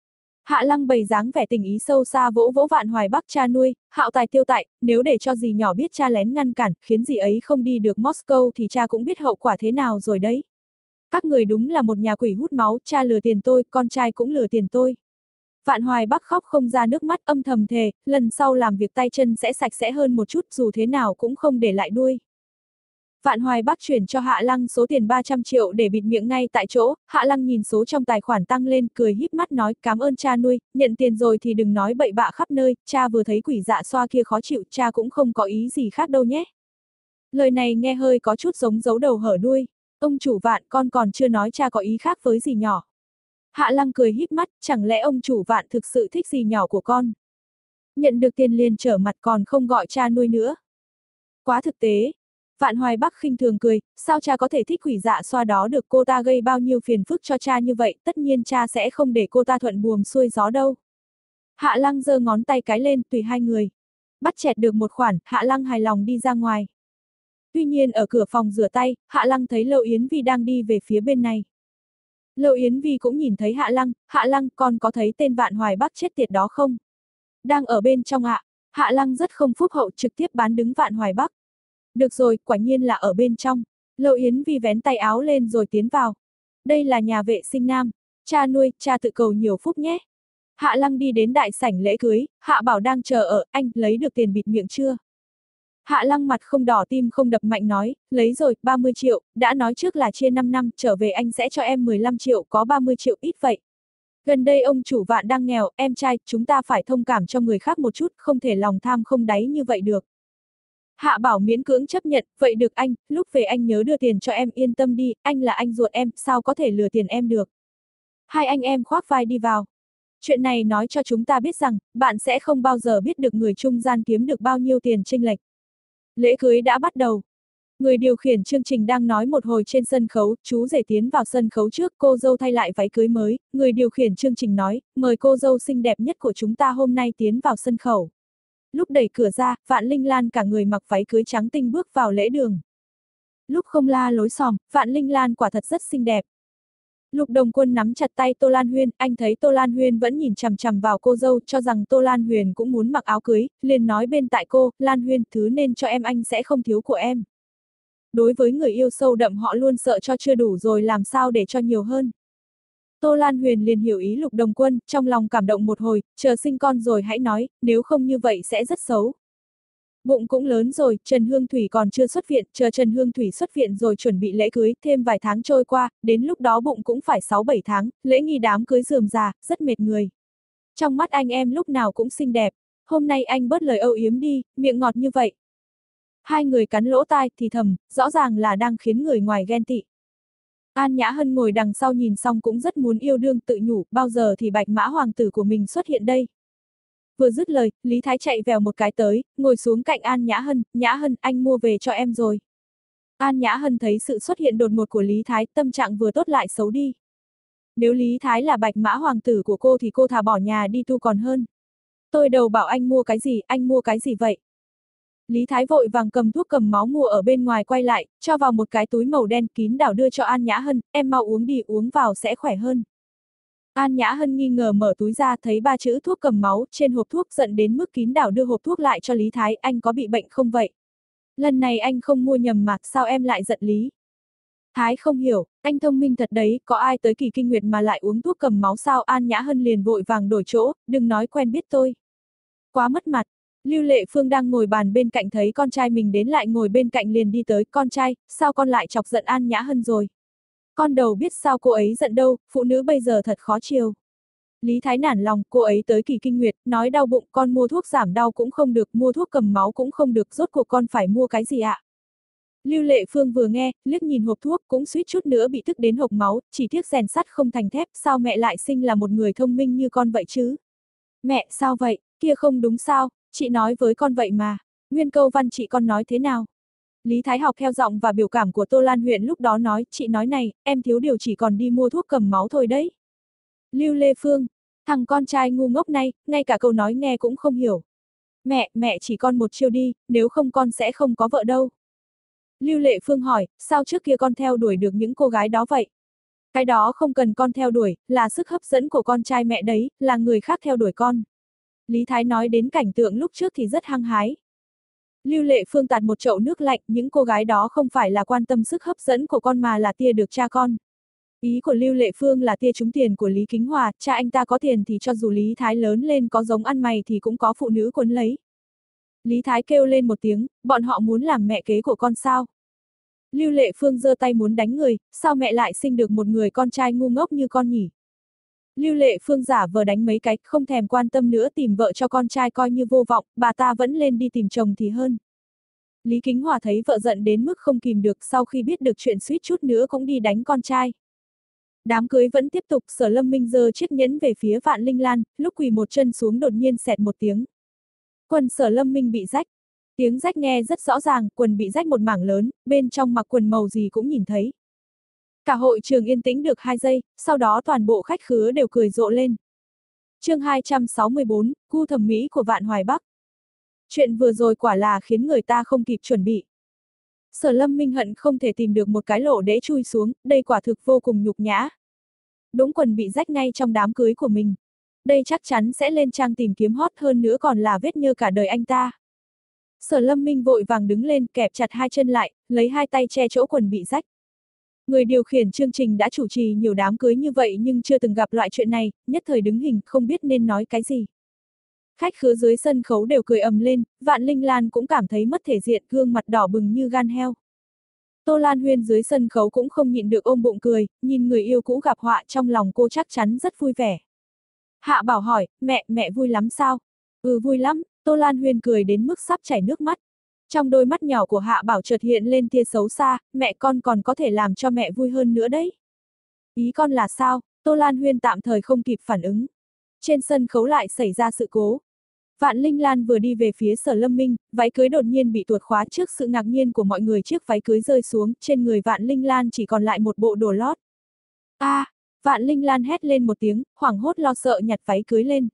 [SPEAKER 1] Hạ Lăng bày dáng vẻ tình ý sâu xa vỗ vỗ Vạn Hoài Bắc, cha nuôi, hạo tài tiêu tại, nếu để cho dì nhỏ biết cha lén ngăn cản, khiến dì ấy không đi được Moscow thì cha cũng biết hậu quả thế nào rồi đấy. Các người đúng là một nhà quỷ hút máu, cha lừa tiền tôi, con trai cũng lừa tiền tôi. Vạn Hoài Bắc khóc không ra nước mắt, âm thầm thề, lần sau làm việc tay chân sẽ sạch sẽ hơn một chút, dù thế nào cũng không để lại đuôi. Vạn Hoài Bắc chuyển cho Hạ Lăng số tiền ba trăm triệu để bịt miệng ngay tại chỗ, Hạ Lăng nhìn số trong tài khoản tăng lên, cười híp mắt nói, cảm ơn cha nuôi, nhận tiền rồi thì đừng nói bậy bạ khắp nơi, cha vừa thấy quỷ dạ xoa kia khó chịu, cha cũng không có ý gì khác đâu nhé. Lời này nghe hơi có chút giống giấu đầu hở đuôi, ông chủ Vạn, con còn chưa nói cha có ý khác với dì nhỏ. Hạ Lăng cười híp mắt, chẳng lẽ ông chủ Vạn thực sự thích dì nhỏ của con? Nhận được tiền liền trở mặt còn không gọi cha nuôi nữa. Quá thực tế. Vạn Hoài Bắc khinh thường cười, sao cha có thể thích quỷ dạ xoa đó được, cô ta gây bao nhiêu phiền phức cho cha như vậy, tất nhiên cha sẽ không để cô ta thuận buồm xuôi gió đâu. Hạ Lăng giơ ngón tay cái lên, tùy hai người. Bắt chẹt được một khoản, Hạ Lăng hài lòng đi ra ngoài. Tuy nhiên ở cửa phòng rửa tay, Hạ Lăng thấy Lâu Yến Vi đang đi về phía bên này. Lâu Yến Vi cũng nhìn thấy Hạ Lăng, Hạ Lăng, con có thấy tên Vạn Hoài Bắc chết tiệt đó không? Đang ở bên trong ạ. Hạ Lăng rất không phúc hậu, trực tiếp bán đứng Vạn Hoài Bắc. Được rồi, quả nhiên là ở bên trong. Lâu Yến Vi vén tay áo lên rồi tiến vào. Đây là nhà vệ sinh nam. Cha nuôi, cha tự cầu nhiều phúc nhé. Hạ Lăng đi đến đại sảnh lễ cưới, Hạ Bảo đang chờ ở, anh lấy được tiền bịt miệng chưa? Hạ Lăng mặt không đỏ tim không đập mạnh nói, lấy rồi, ba mươi triệu, đã nói trước là chia năm năm, trở về anh sẽ cho em mười lăm triệu, có ba mươi triệu ít vậy. Gần đây ông chủ Vạn đang nghèo, em trai, chúng ta phải thông cảm cho người khác một chút, không thể lòng tham không đáy như vậy được. Hạ Bảo miễn cưỡng chấp nhận, vậy được anh, lúc về anh nhớ đưa tiền cho em, yên tâm đi, anh là anh ruột em, sao có thể lừa tiền em được. Hai anh em khoác vai đi vào. Chuyện này nói cho chúng ta biết rằng, bạn sẽ không bao giờ biết được người trung gian kiếm được bao nhiêu tiền chênh lệch. Lễ cưới đã bắt đầu. Người điều khiển chương trình đang nói một hồi trên sân khấu, chú rể tiến vào sân khấu trước, cô dâu thay lại váy cưới mới, người điều khiển chương trình nói, mời cô dâu xinh đẹp nhất của chúng ta hôm nay tiến vào sân khấu. Lúc đẩy cửa ra, Vạn Linh Lan cả người mặc váy cưới trắng tinh bước vào lễ đường. Lúc không la lối xòm, Vạn Linh Lan quả thật rất xinh đẹp. Lục Đồng Quân nắm chặt tay Tô Lan Huyên, anh thấy Tô Lan Huyên vẫn nhìn chằm chằm vào cô dâu, cho rằng Tô Lan Huyền cũng muốn mặc áo cưới, liền nói bên tại cô, Lan Huyên, thứ nên cho em anh sẽ không thiếu của em. Đối với người yêu sâu đậm họ luôn sợ cho chưa đủ rồi làm sao để cho nhiều hơn. Tô Lan Huyền liền hiểu ý Lục Đồng Quân, trong lòng cảm động một hồi, chờ sinh con rồi hãy nói, nếu không như vậy sẽ rất xấu. Bụng cũng lớn rồi, Trần Hương Thủy còn chưa xuất viện, chờ Trần Hương Thủy xuất viện rồi chuẩn bị lễ cưới, thêm vài tháng trôi qua, đến lúc đó bụng cũng phải sáu bảy tháng, lễ nghi đám cưới rườm rà, rất mệt người. Trong mắt anh em lúc nào cũng xinh đẹp, hôm nay anh bớt lời âu yếm đi, miệng ngọt như vậy. Hai người cắn lỗ tai thì thầm, rõ ràng là đang khiến người ngoài ghen tị. An Nhã Hân ngồi đằng sau nhìn xong cũng rất muốn yêu đương, tự nhủ, bao giờ thì bạch mã hoàng tử của mình xuất hiện đây. Vừa dứt lời, Lý Thái chạy vèo một cái tới, ngồi xuống cạnh An Nhã Hân, Nhã Hân, anh mua về cho em rồi. An Nhã Hân thấy sự xuất hiện đột ngột của Lý Thái, tâm trạng vừa tốt lại xấu đi. Nếu Lý Thái là bạch mã hoàng tử của cô thì cô thà bỏ nhà đi tu còn hơn. Tôi đầu bảo anh mua cái gì, anh mua cái gì vậy? Lý Thái vội vàng cầm thuốc cầm máu mua ở bên ngoài quay lại, cho vào một cái túi màu đen kín đảo đưa cho An Nhã Hân, em mau uống đi, uống vào sẽ khỏe hơn. An Nhã Hân nghi ngờ mở túi ra thấy ba chữ thuốc cầm máu trên hộp thuốc, giận đến mức kín đảo đưa hộp thuốc lại cho Lý Thái, anh có bị bệnh không vậy? Lần này anh không mua nhầm mà, sao em lại giận Lý? Thái không hiểu, anh thông minh thật đấy, có ai tới kỳ kinh nguyệt mà lại uống thuốc cầm máu sao? An Nhã Hân liền vội vàng đổi chỗ, đừng nói quen biết tôi. Quá mất mặt. Lưu Lệ Phương đang ngồi bàn bên cạnh thấy con trai mình đến lại ngồi bên cạnh liền đi tới, con trai, sao con lại chọc giận An Nhã Hân rồi? Con đầu biết sao cô ấy giận đâu, phụ nữ bây giờ thật khó chiều. Lý Thái nản lòng, cô ấy tới kỳ kinh nguyệt, nói đau bụng, con mua thuốc giảm đau cũng không được, mua thuốc cầm máu cũng không được, rốt cuộc con phải mua cái gì ạ? Lưu Lệ Phương vừa nghe, liếc nhìn hộp thuốc cũng suýt chút nữa bị tức đến hộc máu, chỉ tiếc rèn sắt không thành thép, sao mẹ lại sinh là một người thông minh như con vậy chứ? Mẹ, sao vậy, kia không đúng sao, chị nói với con vậy mà, nguyên câu văn chị con nói thế nào? Lý Thái học theo giọng và biểu cảm của Tô Lan Huyền lúc đó nói, chị nói này, em thiếu điều chỉ còn đi mua thuốc cầm máu thôi đấy. Lưu Lê Phương, thằng con trai ngu ngốc này, ngay cả câu nói nghe cũng không hiểu. Mẹ, mẹ chỉ con một chiêu đi, nếu không con sẽ không có vợ đâu. Lưu Lệ Phương hỏi, sao trước kia con theo đuổi được những cô gái đó vậy? Cái đó không cần con theo đuổi, là sức hấp dẫn của con trai mẹ đấy, là người khác theo đuổi con. Lý Thái nói đến cảnh tượng lúc trước thì rất hăng hái. Lưu Lệ Phương tạt một chậu nước lạnh, những cô gái đó không phải là quan tâm sức hấp dẫn của con mà là tia được cha con. Ý của Lưu Lệ Phương là tia trúng tiền của Lý Kính Hòa, cha anh ta có tiền thì cho dù Lý Thái lớn lên có giống ăn mày thì cũng có phụ nữ quấn lấy. Lý Thái kêu lên một tiếng, bọn họ muốn làm mẹ kế của con sao? Lưu Lệ Phương giơ tay muốn đánh người, sao mẹ lại sinh được một người con trai ngu ngốc như con nhỉ? Lưu Lệ Phương giả vờ đánh mấy cái, không thèm quan tâm nữa tìm vợ cho con trai coi như vô vọng, bà ta vẫn lên đi tìm chồng thì hơn. Lý Kính Hòa thấy vợ giận đến mức không kìm được, sau khi biết được chuyện suýt chút nữa cũng đi đánh con trai. Đám cưới vẫn tiếp tục, Sở Lâm Minh giơ chiếc nhẫn về phía Vạn Linh Lan, lúc quỳ một chân xuống đột nhiên xẹt một tiếng. Quần Sở Lâm Minh bị rách. Tiếng rách nghe rất rõ ràng, quần bị rách một mảng lớn, bên trong mặc quần màu gì cũng nhìn thấy. Cả hội trường yên tĩnh được hai giây, sau đó toàn bộ khách khứa đều cười rộ lên. Chương hai trăm sáu mươi bốn, gu thẩm mỹ của Vạn Hoài Bắc. Chuyện vừa rồi quả là khiến người ta không kịp chuẩn bị. Sở Lâm Minh hận không thể tìm được một cái lỗ để chui xuống, đây quả thực vô cùng nhục nhã. Đũng quần bị rách ngay trong đám cưới của mình. Đây chắc chắn sẽ lên trang tìm kiếm hot, hơn nữa còn là vết nhơ cả đời anh ta. Sở Lâm Minh vội vàng đứng lên, kẹp chặt hai chân lại, lấy hai tay che chỗ quần bị rách. Người điều khiển chương trình đã chủ trì nhiều đám cưới như vậy nhưng chưa từng gặp loại chuyện này, nhất thời đứng hình, không biết nên nói cái gì. Khách khứa dưới sân khấu đều cười ầm lên, Vạn Linh Lan cũng cảm thấy mất thể diện, gương mặt đỏ bừng như gan heo. Tô Lan Huyên dưới sân khấu cũng không nhịn được ôm bụng cười, nhìn người yêu cũ gặp họa trong lòng cô chắc chắn rất vui vẻ. Hạ Bảo hỏi, mẹ, mẹ vui lắm sao? Ừ vui lắm, Tô Lan Huyên cười đến mức sắp chảy nước mắt. Trong đôi mắt nhỏ của Hạ Bảo chợt hiện lên tia xấu xa, mẹ con còn có thể làm cho mẹ vui hơn nữa đấy. Ý con là sao? Tô Lan Huyên tạm thời không kịp phản ứng. Trên sân khấu lại xảy ra sự cố. Vạn Linh Lan vừa đi về phía Sở Lâm Minh, váy cưới đột nhiên bị tuột khóa, trước sự ngạc nhiên của mọi người, chiếc váy cưới rơi xuống, trên người Vạn Linh Lan chỉ còn lại một bộ đồ lót. A! À, Vạn Linh Lan hét lên một tiếng, hoảng hốt lo sợ nhặt váy cưới lên.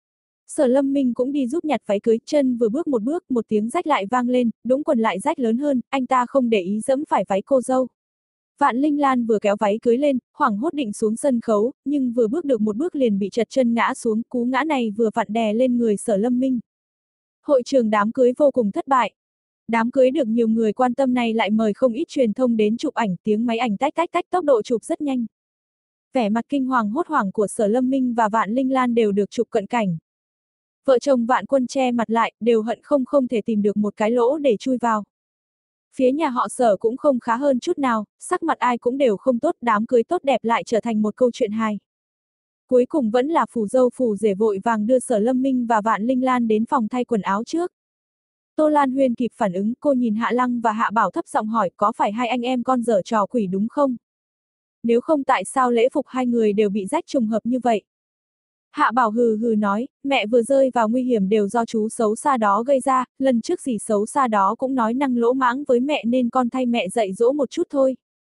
[SPEAKER 1] Sở Lâm Minh cũng đi giúp nhặt váy cưới, chân vừa bước một bước, một tiếng rách lại vang lên, đũng quần lại rách lớn hơn, anh ta không để ý dẫm phải váy cô dâu. Vạn Linh Lan vừa kéo váy cưới lên, hoảng hốt định xuống sân khấu, nhưng vừa bước được một bước liền bị trật chân ngã xuống, cú ngã này vừa vặn đè lên người Sở Lâm Minh. Hội trường đám cưới vô cùng thất bại. Đám cưới được nhiều người quan tâm này lại mời không ít truyền thông đến chụp ảnh, tiếng máy ảnh tách tách tách, tốc độ chụp rất nhanh. Vẻ mặt kinh hoàng hốt hoảng của Sở Lâm Minh và Vạn Linh Lan đều được chụp cận cảnh. Vợ chồng Vạn Quân che mặt lại, đều hận không không thể tìm được một cái lỗ để chui vào. Phía nhà họ Sở cũng không khá hơn chút nào, sắc mặt ai cũng đều không tốt, đám cưới tốt đẹp lại trở thành một câu chuyện hài. Cuối cùng vẫn là phù dâu phù rể vội vàng đưa Sở Lâm Minh và Vạn Linh Lan đến phòng thay quần áo trước. Tô Lan Huyên kịp phản ứng, cô nhìn Hạ Lăng và Hạ Bảo thấp giọng hỏi, có phải hai anh em con dở trò quỷ đúng không? Nếu không tại sao lễ phục hai người đều bị rách trùng hợp như vậy? Hạ Bảo hừ hừ nói, mẹ vừa rơi vào nguy hiểm đều do chú xấu xa đó gây ra, lần trước gì xấu xa đó cũng nói năng lỗ mãng với mẹ nên con thay mẹ dạy dỗ một chút thôi.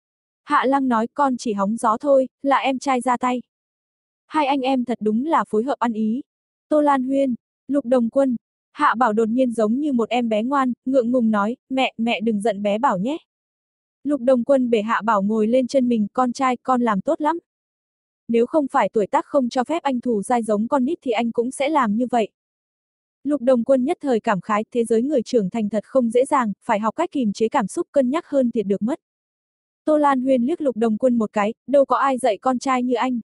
[SPEAKER 1] Hạ Lăng nói, con chỉ hóng gió thôi, là em trai ra tay. Hai anh em thật đúng là phối hợp ăn ý. Tô Lan Huyên, Lục Đồng Quân, Hạ Bảo đột nhiên giống như một em bé ngoan, ngượng ngùng nói, mẹ, mẹ đừng giận bé Bảo nhé. Lục Đồng Quân bể Hạ Bảo ngồi lên chân mình, con trai, con làm tốt lắm. Nếu không phải tuổi tác không cho phép anh thủ dai giống con nít thì anh cũng sẽ làm như vậy. Lục Đồng Quân nhất thời cảm khái, thế giới người trưởng thành thật không dễ dàng, phải học cách kìm chế cảm xúc, cân nhắc hơn thiệt được mất. Tô Lan Huyên liếc Lục Đồng Quân một cái, đâu có ai dạy con trai như anh.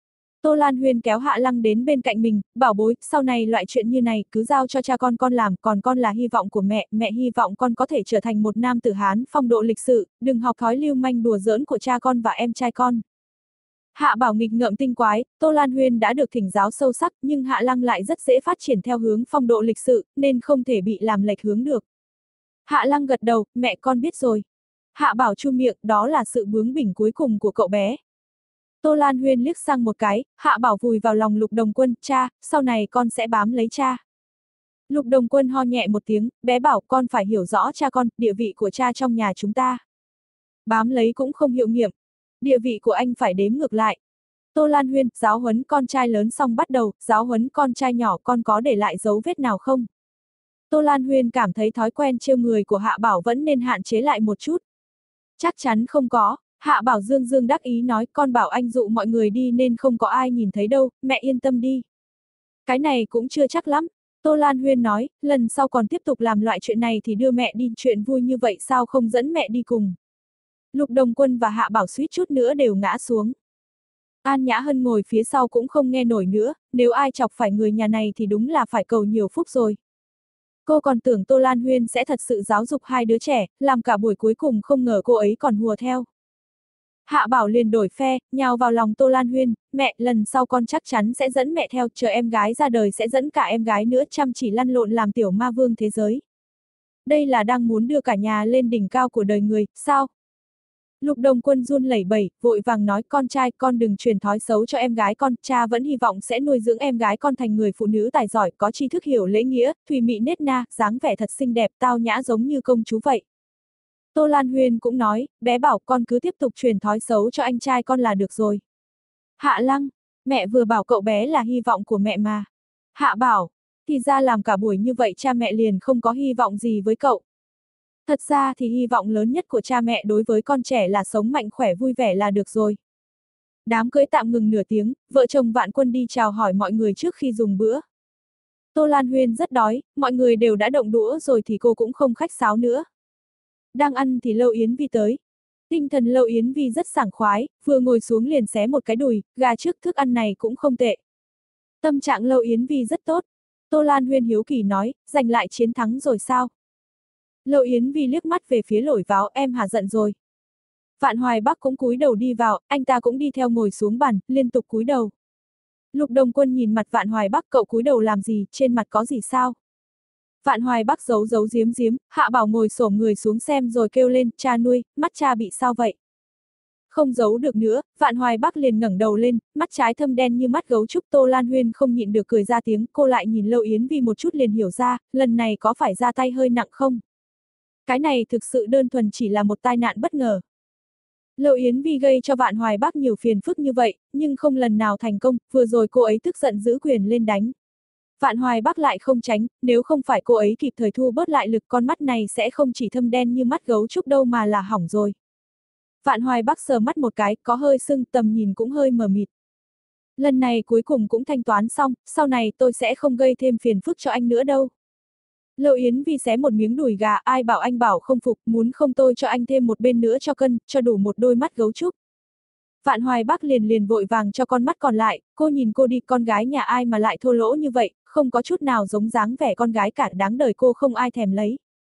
[SPEAKER 1] Tô Lan Huyên kéo Hạ Lăng đến bên cạnh mình, bảo bối, sau này loại chuyện như này cứ giao cho cha con con làm, còn con là hy vọng của mẹ, mẹ hy vọng con có thể trở thành một nam tử Hán phong độ lịch sự, đừng học thói lưu manh đùa giỡn của cha con và em trai con. Hạ Bảo nghịch ngợm tinh quái, Tô Lan Huyên đã được thỉnh giáo sâu sắc nhưng Hạ Lăng lại rất dễ phát triển theo hướng phong độ lịch sự, nên không thể bị làm lệch hướng được. Hạ Lăng gật đầu, mẹ con biết rồi. Hạ Bảo chu miệng, đó là sự bướng bỉnh cuối cùng của cậu bé. Tô Lan Huyên liếc sang một cái, Hạ Bảo vùi vào lòng Lục Đồng Quân, cha, sau này con sẽ bám lấy cha. Lục Đồng Quân ho nhẹ một tiếng, bé bảo con phải hiểu rõ cha con, địa vị của cha trong nhà chúng ta. Bám lấy cũng không hiệu nghiệm, địa vị của anh phải đếm ngược lại. Tô Lan Huyên, giáo huấn con trai lớn xong bắt đầu, giáo huấn con trai nhỏ con có để lại dấu vết nào không? Tô Lan Huyên cảm thấy thói quen trêu người của Hạ Bảo vẫn nên hạn chế lại một chút. Chắc chắn không có, Hạ Bảo dương dương đắc ý nói con bảo anh dụ mọi người đi nên không có ai nhìn thấy đâu, mẹ yên tâm đi. Cái này cũng chưa chắc lắm. Tô Lan Huyên nói, lần sau còn tiếp tục làm loại chuyện này thì đưa mẹ đi, chuyện vui như vậy sao không dẫn mẹ đi cùng. Lục Đồng Quân và Hạ Bảo suýt chút nữa đều ngã xuống. An Nhã Hân ngồi phía sau cũng không nghe nổi nữa, nếu ai chọc phải người nhà này thì đúng là phải cầu nhiều phúc rồi. Cô còn tưởng Tô Lan Huyên sẽ thật sự giáo dục hai đứa trẻ, làm cả buổi cuối cùng không ngờ cô ấy còn hùa theo. Hạ Bảo liền đổi phe, nhào vào lòng Tô Lan Huyên, mẹ, lần sau con chắc chắn sẽ dẫn mẹ theo, chờ em gái ra đời sẽ dẫn cả em gái nữa, chăm chỉ lăn lộn làm tiểu ma vương thế giới. Đây là đang muốn đưa cả nhà lên đỉnh cao của đời người, sao? Lục Đồng Quân run lẩy bẩy, vội vàng nói con trai con đừng truyền thói xấu cho em gái con, cha vẫn hy vọng sẽ nuôi dưỡng em gái con thành người phụ nữ tài giỏi, có tri thức hiểu lễ nghĩa, thùy mị nết na, dáng vẻ thật xinh đẹp, tao nhã giống như công chúa vậy. Tô Lan Huyên cũng nói, bé bảo con cứ tiếp tục truyền thói xấu cho anh trai con là được rồi. Hạ Lăng, mẹ vừa bảo cậu bé là hy vọng của mẹ mà. Hạ Bảo, thì ra làm cả buổi như vậy cha mẹ liền không có hy vọng gì với cậu. Thật ra thì hy vọng lớn nhất của cha mẹ đối với con trẻ là sống mạnh khỏe vui vẻ là được rồi. Đám cưới tạm ngừng nửa tiếng, vợ chồng Vạn Quân đi chào hỏi mọi người trước khi dùng bữa. Tô Lan Huyên rất đói, mọi người đều đã động đũa rồi thì cô cũng không khách sáo nữa. Đang ăn thì Lâu Yến Vi tới. Tinh thần Lâu Yến Vi rất sảng khoái, vừa ngồi xuống liền xé một cái đùi, gà trước thức ăn này cũng không tệ. Tâm trạng Lâu Yến Vi rất tốt. Tô Lan Huyên hiếu kỳ nói, giành lại chiến thắng rồi sao? Lâu Yến Vi liếc mắt về phía lổi váo, em hả giận rồi. Vạn Hoài Bắc cũng cúi đầu đi vào, anh ta cũng đi theo ngồi xuống bàn, liên tục cúi đầu. Lục Đồng Quân nhìn mặt Vạn Hoài Bắc, cậu cúi đầu làm gì, trên mặt có gì sao? Vạn Hoài Bắc giấu giấu giếm giếm, Hạ Bảo ngồi xổm người xuống xem rồi kêu lên, cha nuôi, mắt cha bị sao vậy? Không giấu được nữa, Vạn Hoài Bắc liền ngẩng đầu lên, mắt trái thâm đen như mắt gấu trúc. Tô Lan Huyên không nhịn được cười ra tiếng, cô lại nhìn Lâu Yến Vi một chút liền hiểu ra, lần này có phải ra tay hơi nặng không? Cái này thực sự đơn thuần chỉ là một tai nạn bất ngờ. Lâu Yến Vi gây cho Vạn Hoài Bắc nhiều phiền phức như vậy, nhưng không lần nào thành công, vừa rồi cô ấy tức giận giữ quyền lên đánh. Vạn Hoài Bắc lại không tránh, nếu không phải cô ấy kịp thời thu bớt lại lực con mắt này sẽ không chỉ thâm đen như mắt gấu trúc đâu mà là hỏng rồi. Vạn Hoài Bắc sờ mắt một cái, có hơi sưng, tầm nhìn cũng hơi mờ mịt. Lần này cuối cùng cũng thanh toán xong, sau này tôi sẽ không gây thêm phiền phức cho anh nữa đâu. Lâu Yến Vi xé một miếng đùi gà, ai bảo anh bảo không phục, muốn không tôi cho anh thêm một bên nữa cho cân, cho đủ một đôi mắt gấu trúc. Vạn Hoài Bắc liền liền vội vàng cho con mắt còn lại, cô nhìn cô đi, con gái nhà ai mà lại thô lỗ như vậy, không có chút nào giống dáng vẻ con gái cả, đáng đời cô không ai thèm lấy.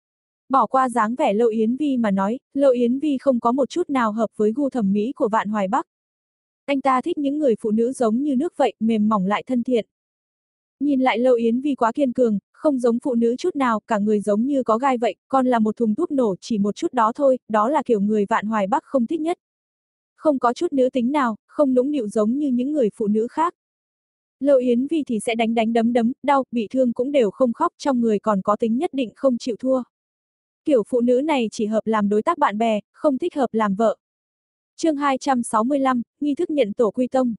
[SPEAKER 1] Bỏ qua dáng vẻ Lâu Yến Vi mà nói, Lâu Yến Vi không có một chút nào hợp với gu thẩm mỹ của Vạn Hoài Bắc. Anh ta thích những người phụ nữ giống như nước vậy, mềm mỏng lại thân thiện. Nhìn lại Lâu Yến Vi quá kiên cường, không giống phụ nữ chút nào, cả người giống như có gai vậy, còn là một thùng thuốc nổ chỉ một chút đó thôi, đó là kiểu người Vạn Hoài Bắc không thích nhất. Không có chút nữ tính nào, không nũng nịu giống như những người phụ nữ khác. Lâu Yến Vi thì sẽ đánh đánh đấm đấm, đau, bị thương cũng đều không khóc, trong người còn có tính nhất định không chịu thua. Kiểu phụ nữ này chỉ hợp làm đối tác bạn bè, không thích hợp làm vợ. Chương hai trăm sáu mươi lăm, nghi thức nhận tổ quy tông.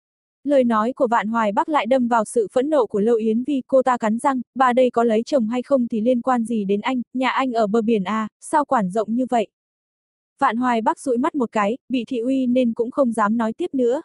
[SPEAKER 1] Lời nói của Vạn Hoài Bắc lại đâm vào sự phẫn nộ của Lâu Yến Vi, cô ta cắn răng, bà đây có lấy chồng hay không thì liên quan gì đến anh, nhà anh ở bờ biển à, sao quản rộng như vậy. Vạn Hoài Bắc dụi mắt một cái, bị thị uy nên cũng không dám nói tiếp nữa.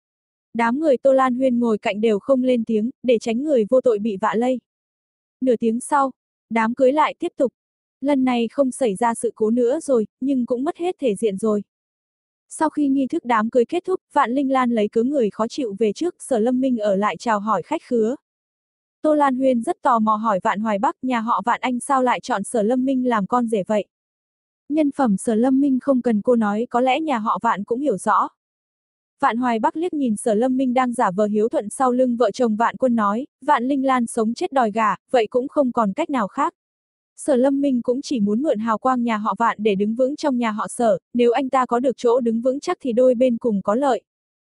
[SPEAKER 1] Đám người Tô Lan Huyên ngồi cạnh đều không lên tiếng, để tránh người vô tội bị vạ lây. Nửa tiếng sau, đám cưới lại tiếp tục. Lần này không xảy ra sự cố nữa rồi, nhưng cũng mất hết thể diện rồi. Sau khi nghi thức đám cưới kết thúc, Vạn Linh Lan lấy cớ người khó chịu về trước, Sở Lâm Minh ở lại chào hỏi khách khứa. Tô Lan Huyên rất tò mò hỏi Vạn Hoài Bắc, nhà họ Vạn anh sao lại chọn Sở Lâm Minh làm con rể vậy? Nhân phẩm Sở Lâm Minh không cần cô nói, có lẽ nhà họ Vạn cũng hiểu rõ. Vạn Hoài Bắc liếc nhìn Sở Lâm Minh đang giả vờ hiếu thuận sau lưng vợ chồng Vạn Quân nói, Vạn Linh Lan sống chết đòi gả, vậy cũng không còn cách nào khác. Sở Lâm Minh cũng chỉ muốn mượn hào quang nhà họ Vạn để đứng vững trong nhà họ Sở, nếu anh ta có được chỗ đứng vững chắc thì đôi bên cùng có lợi.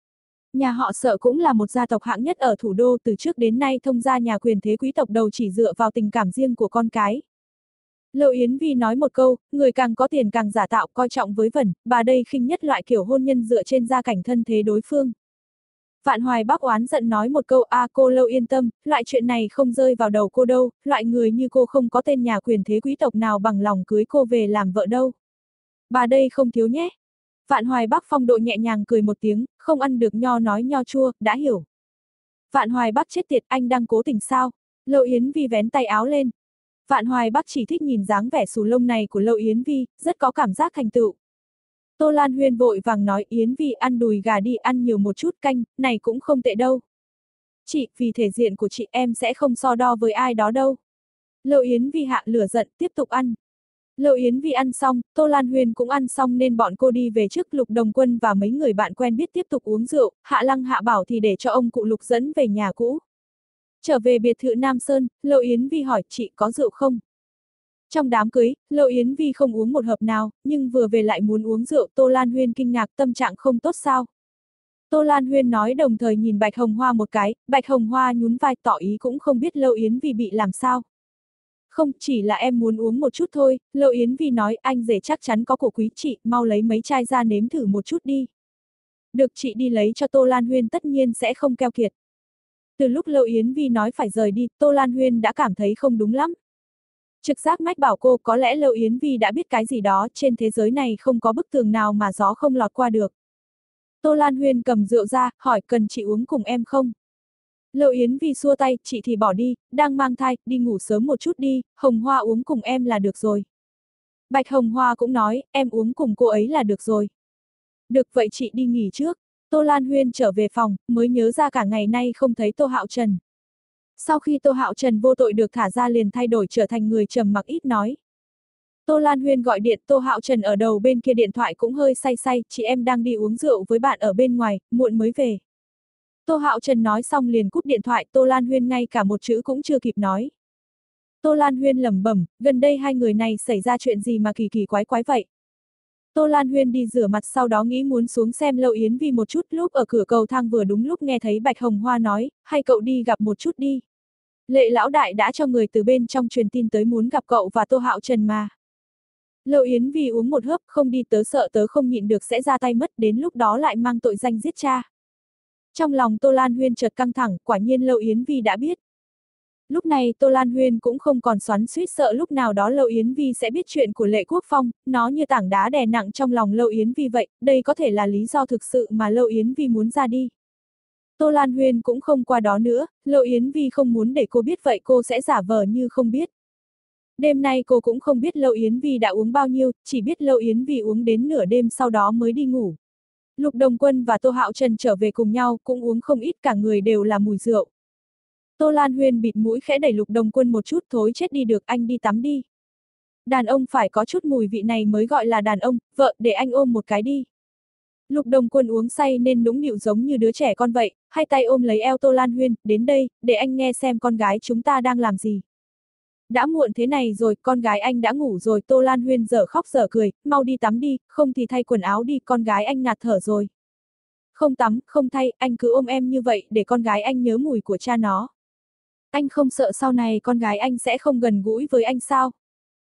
[SPEAKER 1] Nhà họ Sở cũng là một gia tộc hạng nhất ở thủ đô, từ trước đến nay thông gia nhà quyền thế quý tộc đầu chỉ dựa vào tình cảm riêng của con cái. Lâu Yến Vi nói một câu, người càng có tiền càng giả tạo, coi trọng với vẩn, bà đây khinh nhất loại kiểu hôn nhân dựa trên gia cảnh thân thế đối phương. Vạn Hoài Bắc oán giận nói một câu, a à, cô Lâu yên tâm, loại chuyện này không rơi vào đầu cô đâu, loại người như cô không có tên nhà quyền thế quý tộc nào bằng lòng cưới cô về làm vợ đâu. Bà đây không thiếu nhé. Vạn Hoài Bắc phong độ nhẹ nhàng cười một tiếng, không ăn được nho nói nho chua, đã hiểu. Vạn Hoài Bắc chết tiệt, anh đang cố tình sao? Lâu Yến Vi vén tay áo lên. Vạn Hoài Bắc chỉ thích nhìn dáng vẻ xù lông này của Lâu Yến Vi, rất có cảm giác thành tựu. Tô Lan Huyên vội vàng nói, Yến Vi ăn đùi gà đi, ăn nhiều một chút canh, này cũng không tệ đâu. Chị, vì thể diện của chị em sẽ không so đo với ai đó đâu. Lâu Yến Vi hạ lửa giận, tiếp tục ăn. Lâu Yến Vi ăn xong, Tô Lan Huyên cũng ăn xong nên bọn cô đi về trước. Lục Đồng Quân và mấy người bạn quen biết tiếp tục uống rượu, Hạ Lăng Hạ Bảo thì để cho ông cụ Lục dẫn về nhà cũ. Trở về biệt thự Nam Sơn, Lâu Yến Vi hỏi, chị có rượu không? Trong đám cưới, Lâu Yến Vi không uống một hộp nào, nhưng vừa về lại muốn uống rượu. Tô Lan Huyên kinh ngạc, tâm trạng không tốt sao? Tô Lan Huyên nói đồng thời nhìn Bạch Hồng Hoa một cái, Bạch Hồng Hoa nhún vai tỏ ý cũng không biết Lâu Yến Vi bị làm sao. Không, chỉ là em muốn uống một chút thôi. Lâu Yến Vi nói, anh rể chắc chắn có của quý, chị, mau lấy mấy chai ra nếm thử một chút đi. Được, chị đi lấy cho. Tô Lan Huyên tất nhiên sẽ không keo kiệt. Từ lúc Lâu Yến Vi nói phải rời đi, Tô Lan Huyên đã cảm thấy không đúng lắm. Trực giác mách bảo cô có lẽ Lâu Yến Vi đã biết cái gì đó, trên thế giới này không có bức tường nào mà gió không lọt qua được. Tô Lan Huyên cầm rượu ra, hỏi cần chị uống cùng em không? Lâu Yến Vi xua tay, chị thì bỏ đi, đang mang thai, đi ngủ sớm một chút đi, Hồng Hoa uống cùng em là được rồi. Bạch Hồng Hoa cũng nói, em uống cùng cô ấy là được rồi. Được, vậy chị đi nghỉ trước. Tô Lan Huyên trở về phòng, mới nhớ ra cả ngày nay không thấy Tô Hạo Trần. Sau khi Tô Hạo Trần vô tội được thả ra liền thay đổi trở thành người trầm mặc ít nói. Tô Lan Huyên gọi điện, Tô Hạo Trần ở đầu bên kia điện thoại cũng hơi say say, chị em đang đi uống rượu với bạn ở bên ngoài, muộn mới về. Tô Hạo Trần nói xong liền cúp điện thoại, Tô Lan Huyên ngay cả một chữ cũng chưa kịp nói. Tô Lan Huyên lẩm bẩm, gần đây hai người này xảy ra chuyện gì mà kỳ kỳ quái quái vậy. Tô Lan Huyên đi rửa mặt sau đó nghĩ muốn xuống xem Lâu Yến Vi một chút, lúc ở cửa cầu thang vừa đúng lúc nghe thấy Bạch Hồng Hoa nói, hay cậu đi gặp một chút đi. Lệ lão đại đã cho người từ bên trong truyền tin tới muốn gặp cậu và Tô Hạo Trần mà. Lâu Yến Vi uống một hớp, không đi, tớ sợ tớ không nhịn được sẽ ra tay mất, đến lúc đó lại mang tội danh giết cha. Trong lòng Tô Lan Huyên chợt căng thẳng, quả nhiên Lâu Yến Vi đã biết. Lúc này Tô Lan Huyên cũng không còn xoắn xuýt sợ lúc nào đó Lâu Yến Vi sẽ biết chuyện của Lệ Quốc Phong, nó như tảng đá đè nặng trong lòng Lâu Yến Vi vậy, đây có thể là lý do thực sự mà Lâu Yến Vi muốn ra đi. Tô Lan Huyên cũng không qua đó nữa, Lâu Yến Vi không muốn để cô biết vậy cô sẽ giả vờ như không biết. Đêm nay cô cũng không biết Lâu Yến Vi đã uống bao nhiêu, chỉ biết Lâu Yến Vi uống đến nửa đêm sau đó mới đi ngủ. Lục Đồng Quân và Tô Hạo Trần trở về cùng nhau, cũng uống không ít, cả người đều là mùi rượu. Tô Lan Huyên bịt mũi khẽ đẩy Lục Đồng Quân một chút, thối chết đi được, anh đi tắm đi. Đàn ông phải có chút mùi vị này mới gọi là đàn ông, vợ, để anh ôm một cái đi. Lục Đồng Quân uống say nên nũng nịu giống như đứa trẻ con vậy, hai tay ôm lấy eo Tô Lan Huyên, đến đây, để anh nghe xem con gái chúng ta đang làm gì. Đã muộn thế này rồi, con gái anh đã ngủ rồi. Tô Lan Huyên dở khóc dở cười, mau đi tắm đi, không thì thay quần áo đi, con gái anh ngạt thở rồi. Không tắm, không thay, anh cứ ôm em như vậy để con gái anh nhớ mùi của cha nó. Anh không sợ sau này con gái anh sẽ không gần gũi với anh sao?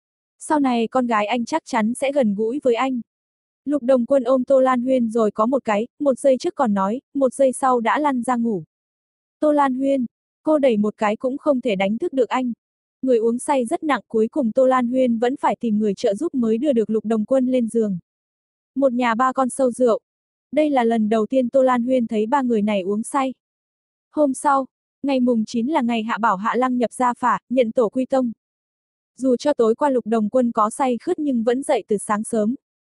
[SPEAKER 1] Sau này con gái anh chắc chắn sẽ gần gũi với anh. Lục Đồng Quân ôm Tô Lan Huyên rồi có một cái, một giây trước còn nói, một giây sau đã lăn ra ngủ. Tô Lan Huyên, cô đẩy một cái cũng không thể đánh thức được anh. Người uống say rất nặng, cuối cùng Tô Lan Huyên vẫn phải tìm người trợ giúp mới đưa được Lục Đồng Quân lên giường. Một nhà ba con sâu rượu. Đây là lần đầu tiên Tô Lan Huyên thấy ba người này uống say. Hôm sau, ngày mùng chín là ngày Hạ Bảo Hạ Lăng nhập gia phả, nhận tổ quy tông. Dù cho tối qua Lục Đồng Quân có say khướt nhưng vẫn dậy từ sáng sớm.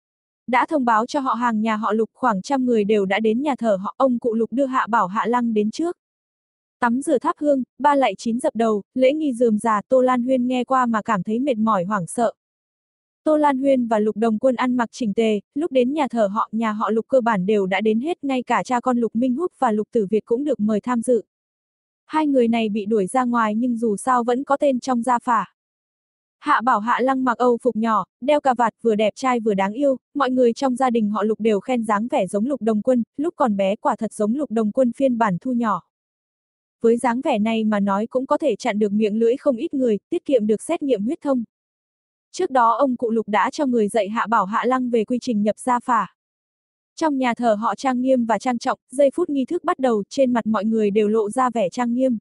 [SPEAKER 1] Đã thông báo cho họ hàng nhà họ Lục, khoảng trăm người đều đã đến nhà thờ họ, ông cụ Lục đưa Hạ Bảo Hạ Lăng đến trước. Tắm rửa thắp hương, ba lạy chín dập đầu, lễ nghi rườm rà. Tô Lan Huyên nghe qua mà cảm thấy mệt mỏi hoảng sợ. Tô Lan Huyên và Lục Đồng Quân ăn mặc chỉnh tề, lúc đến nhà thờ họ, nhà họ Lục cơ bản đều đã đến hết, ngay cả cha con Lục Minh Húc và Lục Tử Việt cũng được mời tham dự. Hai người này bị đuổi ra ngoài nhưng dù sao vẫn có tên trong gia phả. Hạ Bảo Hạ Lăng mặc Âu phục nhỏ, đeo cà vạt, vừa đẹp trai vừa đáng yêu, mọi người trong gia đình họ Lục đều khen dáng vẻ giống Lục Đồng Quân, lúc còn bé quả thật giống Lục Đồng Quân phiên bản thu nhỏ. Với dáng vẻ này mà nói cũng có thể chặn được miệng lưỡi không ít người, tiết kiệm được xét nghiệm huyết thông. Trước đó ông cụ Lục đã cho người dạy Hạ Bảo Hạ Lăng về quy trình nhập gia phả. Trong nhà thờ họ trang nghiêm và trang trọng, giây phút nghi thức bắt đầu, trên mặt mọi người đều lộ ra vẻ trang nghiêm.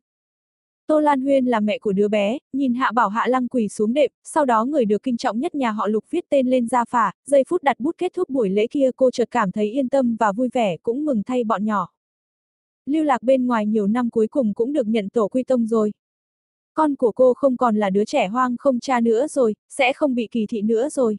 [SPEAKER 1] Tô Lan Huyên là mẹ của đứa bé, nhìn Hạ Bảo Hạ Lăng quỳ xuống đệm, sau đó người được kinh trọng nhất nhà họ Lục viết tên lên gia phả, giây phút đặt bút kết thúc buổi lễ kia cô chợt cảm thấy yên tâm và vui vẻ, cũng mừng thay bọn nhỏ. Lưu lạc bên ngoài nhiều năm cuối cùng cũng được nhận tổ quy tông rồi. Con của cô không còn là đứa trẻ hoang không cha nữa rồi, sẽ không bị kỳ thị nữa rồi.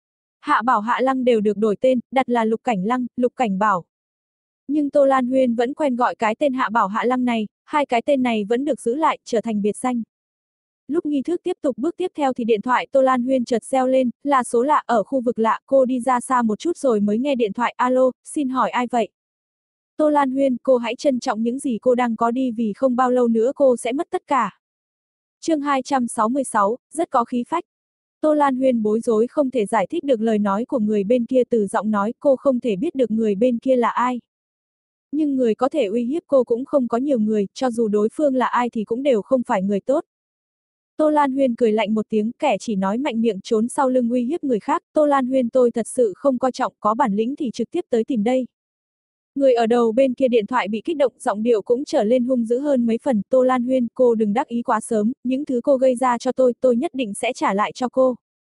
[SPEAKER 1] Hạ Bảo Hạ Lăng đều được đổi tên, đặt là Lục Cảnh Lăng, Lục Cảnh Bảo. Nhưng Tô Lan Huyên vẫn quen gọi cái tên Hạ Bảo Hạ Lăng này, hai cái tên này vẫn được giữ lại, trở thành biệt danh. Lúc nghi thức tiếp tục bước tiếp theo thì điện thoại Tô Lan Huyên chợt reo lên, là số lạ ở khu vực lạ, cô đi ra xa một chút rồi mới nghe điện thoại, alo, xin hỏi ai vậy? Tô Lan Huyên, cô hãy trân trọng những gì cô đang có đi vì không bao lâu nữa cô sẽ mất tất cả. Chương hai trăm sáu mươi sáu, rất có khí phách. Tô Lan Huyên bối rối không thể giải thích được lời nói của người bên kia, từ giọng nói cô không thể biết được người bên kia là ai. Nhưng người có thể uy hiếp cô cũng không có nhiều người, cho dù đối phương là ai thì cũng đều không phải người tốt. Tô Lan Huyên cười lạnh một tiếng, kẻ chỉ nói mạnh miệng trốn sau lưng uy hiếp người khác, Tô Lan Huyên tôi thật sự không coi trọng, có bản lĩnh thì trực tiếp tới tìm đây. Người ở đầu bên kia điện thoại bị kích động, giọng điệu cũng trở lên hung dữ hơn mấy phần, Tô Lan Huyên, cô đừng đắc ý quá sớm, những thứ cô gây ra cho tôi, tôi nhất định sẽ trả lại cho cô.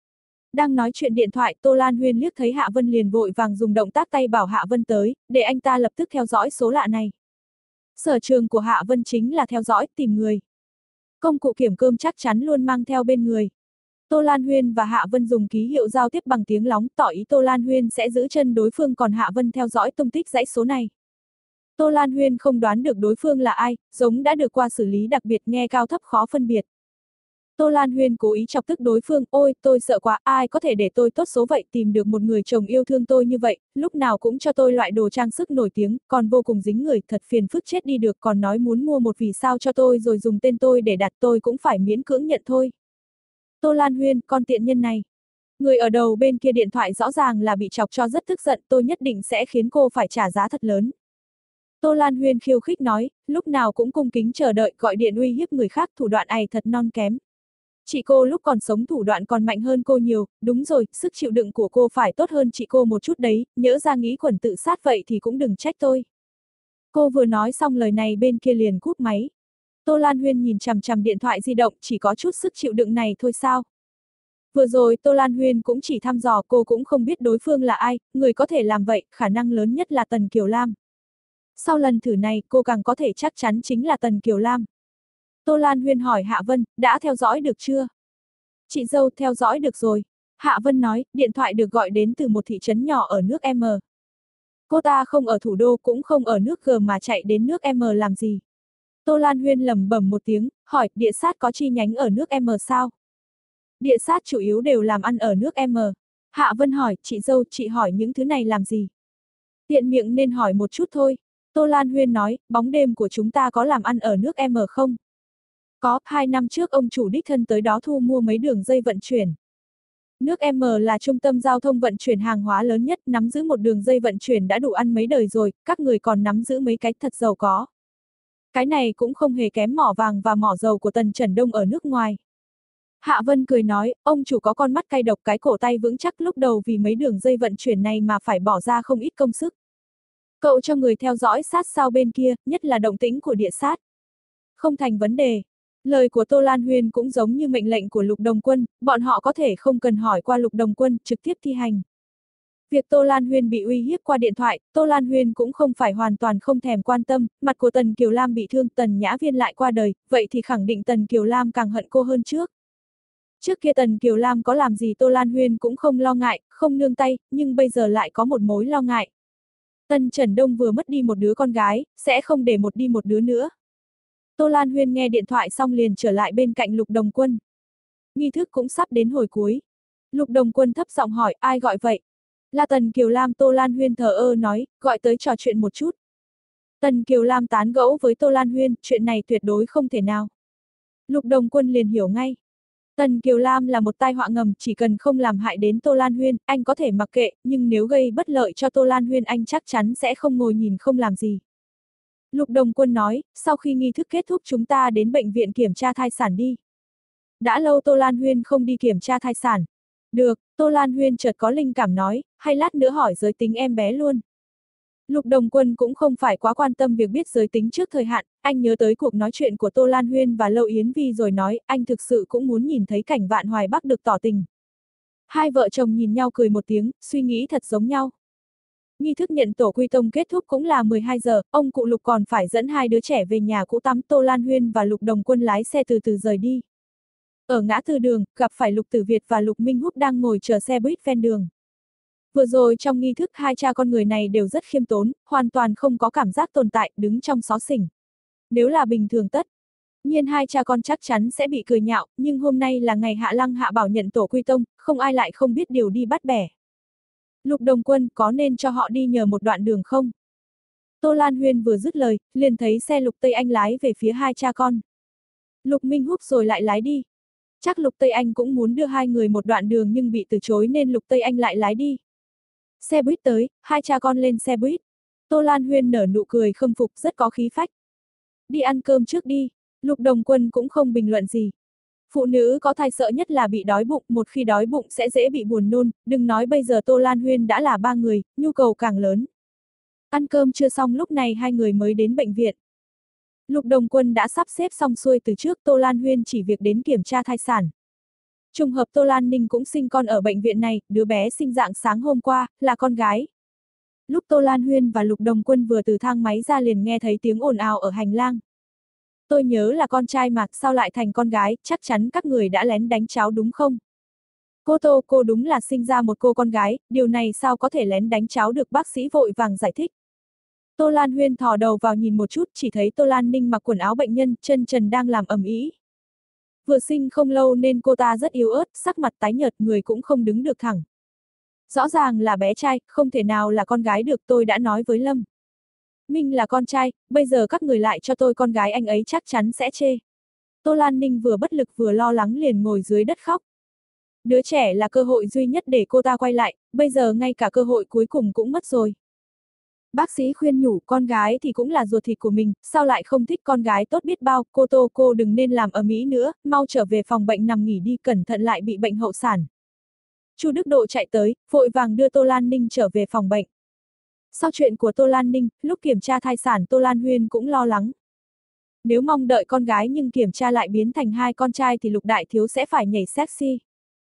[SPEAKER 1] Đang nói chuyện điện thoại, Tô Lan Huyên liếc thấy Hạ Vân liền vội vàng dùng động tác tay bảo Hạ Vân tới, để anh ta lập tức theo dõi số lạ này. Sở trường của Hạ Vân chính là theo dõi, tìm người. Công cụ kiểm cơm chắc chắn luôn mang theo bên người. Tô Lan Huyên và Hạ Vân dùng ký hiệu giao tiếp bằng tiếng lóng, tỏ ý Tô Lan Huyên sẽ giữ chân đối phương còn Hạ Vân theo dõi tung tích dãy số này. Tô Lan Huyên không đoán được đối phương là ai, giống đã được qua xử lý đặc biệt, nghe cao thấp khó phân biệt. Tô Lan Huyên cố ý chọc tức đối phương, ôi, tôi sợ quá, ai có thể để tôi tốt số vậy, tìm được một người chồng yêu thương tôi như vậy, lúc nào cũng cho tôi loại đồ trang sức nổi tiếng, còn vô cùng dính người, thật phiền phức chết đi được, còn nói muốn mua một vì sao cho tôi rồi dùng tên tôi để đặt, tôi cũng phải miễn cưỡng nhận thôi. Tô Lan Huyên, con tiện nhân này. Người ở đầu bên kia điện thoại rõ ràng là bị chọc cho rất tức giận, tôi nhất định sẽ khiến cô phải trả giá thật lớn. Tô Lan Huyên khiêu khích nói, lúc nào cũng cung kính chờ đợi, gọi điện uy hiếp người khác, thủ đoạn này thật non kém. Chị cô lúc còn sống thủ đoạn còn mạnh hơn cô nhiều, đúng rồi, sức chịu đựng của cô phải tốt hơn chị cô một chút đấy, nhỡ ra nghĩ quẩn tự sát vậy thì cũng đừng trách tôi. Cô vừa nói xong lời này bên kia liền cúp máy. Tô Lan Huyên nhìn chằm chằm điện thoại di động, chỉ có chút sức chịu đựng này thôi sao? Vừa rồi Tô Lan Huyên cũng chỉ thăm dò, cô cũng không biết đối phương là ai, người có thể làm vậy, khả năng lớn nhất là Tần Kiều Lam. Sau lần thử này, cô càng có thể chắc chắn chính là Tần Kiều Lam. Tô Lan Huyên hỏi Hạ Vân, đã theo dõi được chưa? Chị dâu, theo dõi được rồi. Hạ Vân nói, điện thoại được gọi đến từ một thị trấn nhỏ ở nước M. Cô ta không ở thủ đô cũng không ở nước G mà chạy đến nước M làm gì? Tô Lan Huyên lẩm bẩm một tiếng, hỏi, địa sát có chi nhánh ở nước M sao? Địa sát chủ yếu đều làm ăn ở nước M. Hạ Vân hỏi, chị dâu, chị hỏi những thứ này làm gì? Tiện miệng nên hỏi một chút thôi. Tô Lan Huyên nói, bóng đêm của chúng ta có làm ăn ở nước M không? Có, hai năm trước ông chủ đích thân tới đó thu mua mấy đường dây vận chuyển. Nước M là trung tâm giao thông vận chuyển hàng hóa lớn nhất, nắm giữ một đường dây vận chuyển đã đủ ăn mấy đời rồi, các người còn nắm giữ mấy cái thật giàu có. Cái này cũng không hề kém mỏ vàng và mỏ dầu của Tần Trần Đông ở nước ngoài. Hạ Vân cười nói, ông chủ có con mắt cay độc, cái cổ tay vững chắc, lúc đầu vì mấy đường dây vận chuyển này mà phải bỏ ra không ít công sức. Cậu cho người theo dõi sát sao bên kia, nhất là động tĩnh của địa sát. Không thành vấn đề. Lời của Tô Lan Huyên cũng giống như mệnh lệnh của Lục Đồng Quân, bọn họ có thể không cần hỏi qua Lục Đồng Quân, trực tiếp thi hành. Việc Tô Lan Huyên bị uy hiếp qua điện thoại, Tô Lan Huyên cũng không phải hoàn toàn không thèm quan tâm, mặt của Tần Kiều Lam bị thương, Tần Nhã Viên lại qua đời, vậy thì khẳng định Tần Kiều Lam càng hận cô hơn trước. Trước kia Tần Kiều Lam có làm gì Tô Lan Huyên cũng không lo ngại, không nương tay, nhưng bây giờ lại có một mối lo ngại. Tần Trần Đông vừa mất đi một đứa con gái, sẽ không để một đi một đứa nữa. Tô Lan Huyên nghe điện thoại xong liền trở lại bên cạnh Lục Đồng Quân. Nghi thức cũng sắp đến hồi cuối. Lục Đồng Quân thấp giọng hỏi, ai gọi vậy? Là Tần Kiều Lam. Tô Lan Huyên thờ ơ nói, gọi tới trò chuyện một chút. Tần Kiều Lam tán gẫu với Tô Lan Huyên, chuyện này tuyệt đối không thể nào. Lục Đồng Quân liền hiểu ngay. Tần Kiều Lam là một tai họa ngầm, chỉ cần không làm hại đến Tô Lan Huyên, anh có thể mặc kệ, nhưng nếu gây bất lợi cho Tô Lan Huyên anh chắc chắn sẽ không ngồi nhìn không làm gì. Lục Đồng Quân nói, sau khi nghi thức kết thúc chúng ta đến bệnh viện kiểm tra thai sản đi. Đã lâu Tô Lan Huyên không đi kiểm tra thai sản. Được, Tô Lan Huyên chợt có linh cảm nói, hay lát nữa hỏi giới tính em bé luôn. Lục Đồng Quân cũng không phải quá quan tâm việc biết giới tính trước thời hạn, anh nhớ tới cuộc nói chuyện của Tô Lan Huyên và Lâu Yến Vi rồi nói, anh thực sự cũng muốn nhìn thấy cảnh Vạn Hoài Bắc được tỏ tình. Hai vợ chồng nhìn nhau cười một tiếng, suy nghĩ thật giống nhau. Nghi thức nhận tổ quy tông kết thúc cũng là mười hai giờ, ông cụ Lục còn phải dẫn hai đứa trẻ về nhà cũ tắm. Tô Lan Huyên và Lục Đồng Quân lái xe từ từ rời đi. Ở ngã tư đường, gặp phải Lục Tử Việt và Lục Minh Húc đang ngồi chờ xe buýt ven đường. Vừa rồi trong nghi thức hai cha con người này đều rất khiêm tốn, hoàn toàn không có cảm giác tồn tại, đứng trong xó xỉnh. Nếu là bình thường tất nhiên hai cha con chắc chắn sẽ bị cười nhạo, nhưng hôm nay là ngày Hạ Lăng Hạ Bảo nhận tổ quy tông, không ai lại không biết điều đi bắt bẻ. Lục Đồng Quân, có nên cho họ đi nhờ một đoạn đường không? Tô Lan Huyên vừa dứt lời, liền thấy xe Lục Tây Anh lái về phía hai cha con. Lục Minh Húc rồi lại lái đi. Chắc Lục Tây Anh cũng muốn đưa hai người một đoạn đường nhưng bị từ chối nên Lục Tây Anh lại lái đi. Xe buýt tới, hai cha con lên xe buýt. Tô Lan Huyên nở nụ cười khâm phục, rất có khí phách. Đi ăn cơm trước đi. Lục Đồng Quân cũng không bình luận gì. Phụ nữ có thai sợ nhất là bị đói bụng, một khi đói bụng sẽ dễ bị buồn nôn, đừng nói bây giờ Tô Lan Huyên đã là ba người, nhu cầu càng lớn. Ăn cơm chưa xong lúc này hai người mới đến bệnh viện. Lục Đồng Quân đã sắp xếp xong xuôi từ trước, Tô Lan Huyên chỉ việc đến kiểm tra thai sản. Trùng hợp Tô Lan Ninh cũng sinh con ở bệnh viện này, đứa bé sinh dạng sáng hôm qua, là con gái. Lúc Tô Lan Huyên và Lục Đồng Quân vừa từ thang máy ra liền nghe thấy tiếng ồn ào ở hành lang. Tôi nhớ là con trai mà, sao lại thành con gái, chắc chắn các người đã lén đánh cháu đúng không? Cô Tô, cô đúng là sinh ra một cô con gái, điều này sao có thể lén đánh cháu được, bác sĩ vội vàng giải thích. Tô Lan Huyên thò đầu vào nhìn một chút, chỉ thấy Tô Lan Ninh mặc quần áo bệnh nhân, chân trần đang làm ầm ĩ. Vừa sinh không lâu nên cô ta rất yếu ớt, sắc mặt tái nhợt, người cũng không đứng được thẳng. Rõ ràng là bé trai, không thể nào là con gái được, tôi đã nói với Lâm Minh là con trai, bây giờ các người lại cho tôi con gái, anh ấy chắc chắn sẽ chê. Tô Lan Ninh vừa bất lực vừa lo lắng liền ngồi dưới đất khóc. Đứa trẻ là cơ hội duy nhất để cô ta quay lại, bây giờ ngay cả cơ hội cuối cùng cũng mất rồi. Bác sĩ khuyên nhủ, con gái thì cũng là ruột thịt của mình, sao lại không thích con gái tốt biết bao, cô Tô cô đừng nên làm ầm ĩ nữa, mau trở về phòng bệnh nằm nghỉ đi, cẩn thận lại bị bệnh hậu sản. Chu Đức Độ chạy tới, vội vàng đưa Tô Lan Ninh trở về phòng bệnh. Sau chuyện của Tô Lan Ninh, lúc kiểm tra thai sản Tô Lan Huyên cũng lo lắng. Nếu mong đợi con gái nhưng kiểm tra lại biến thành hai con trai thì Lục Đại Thiếu sẽ phải nhảy sexy.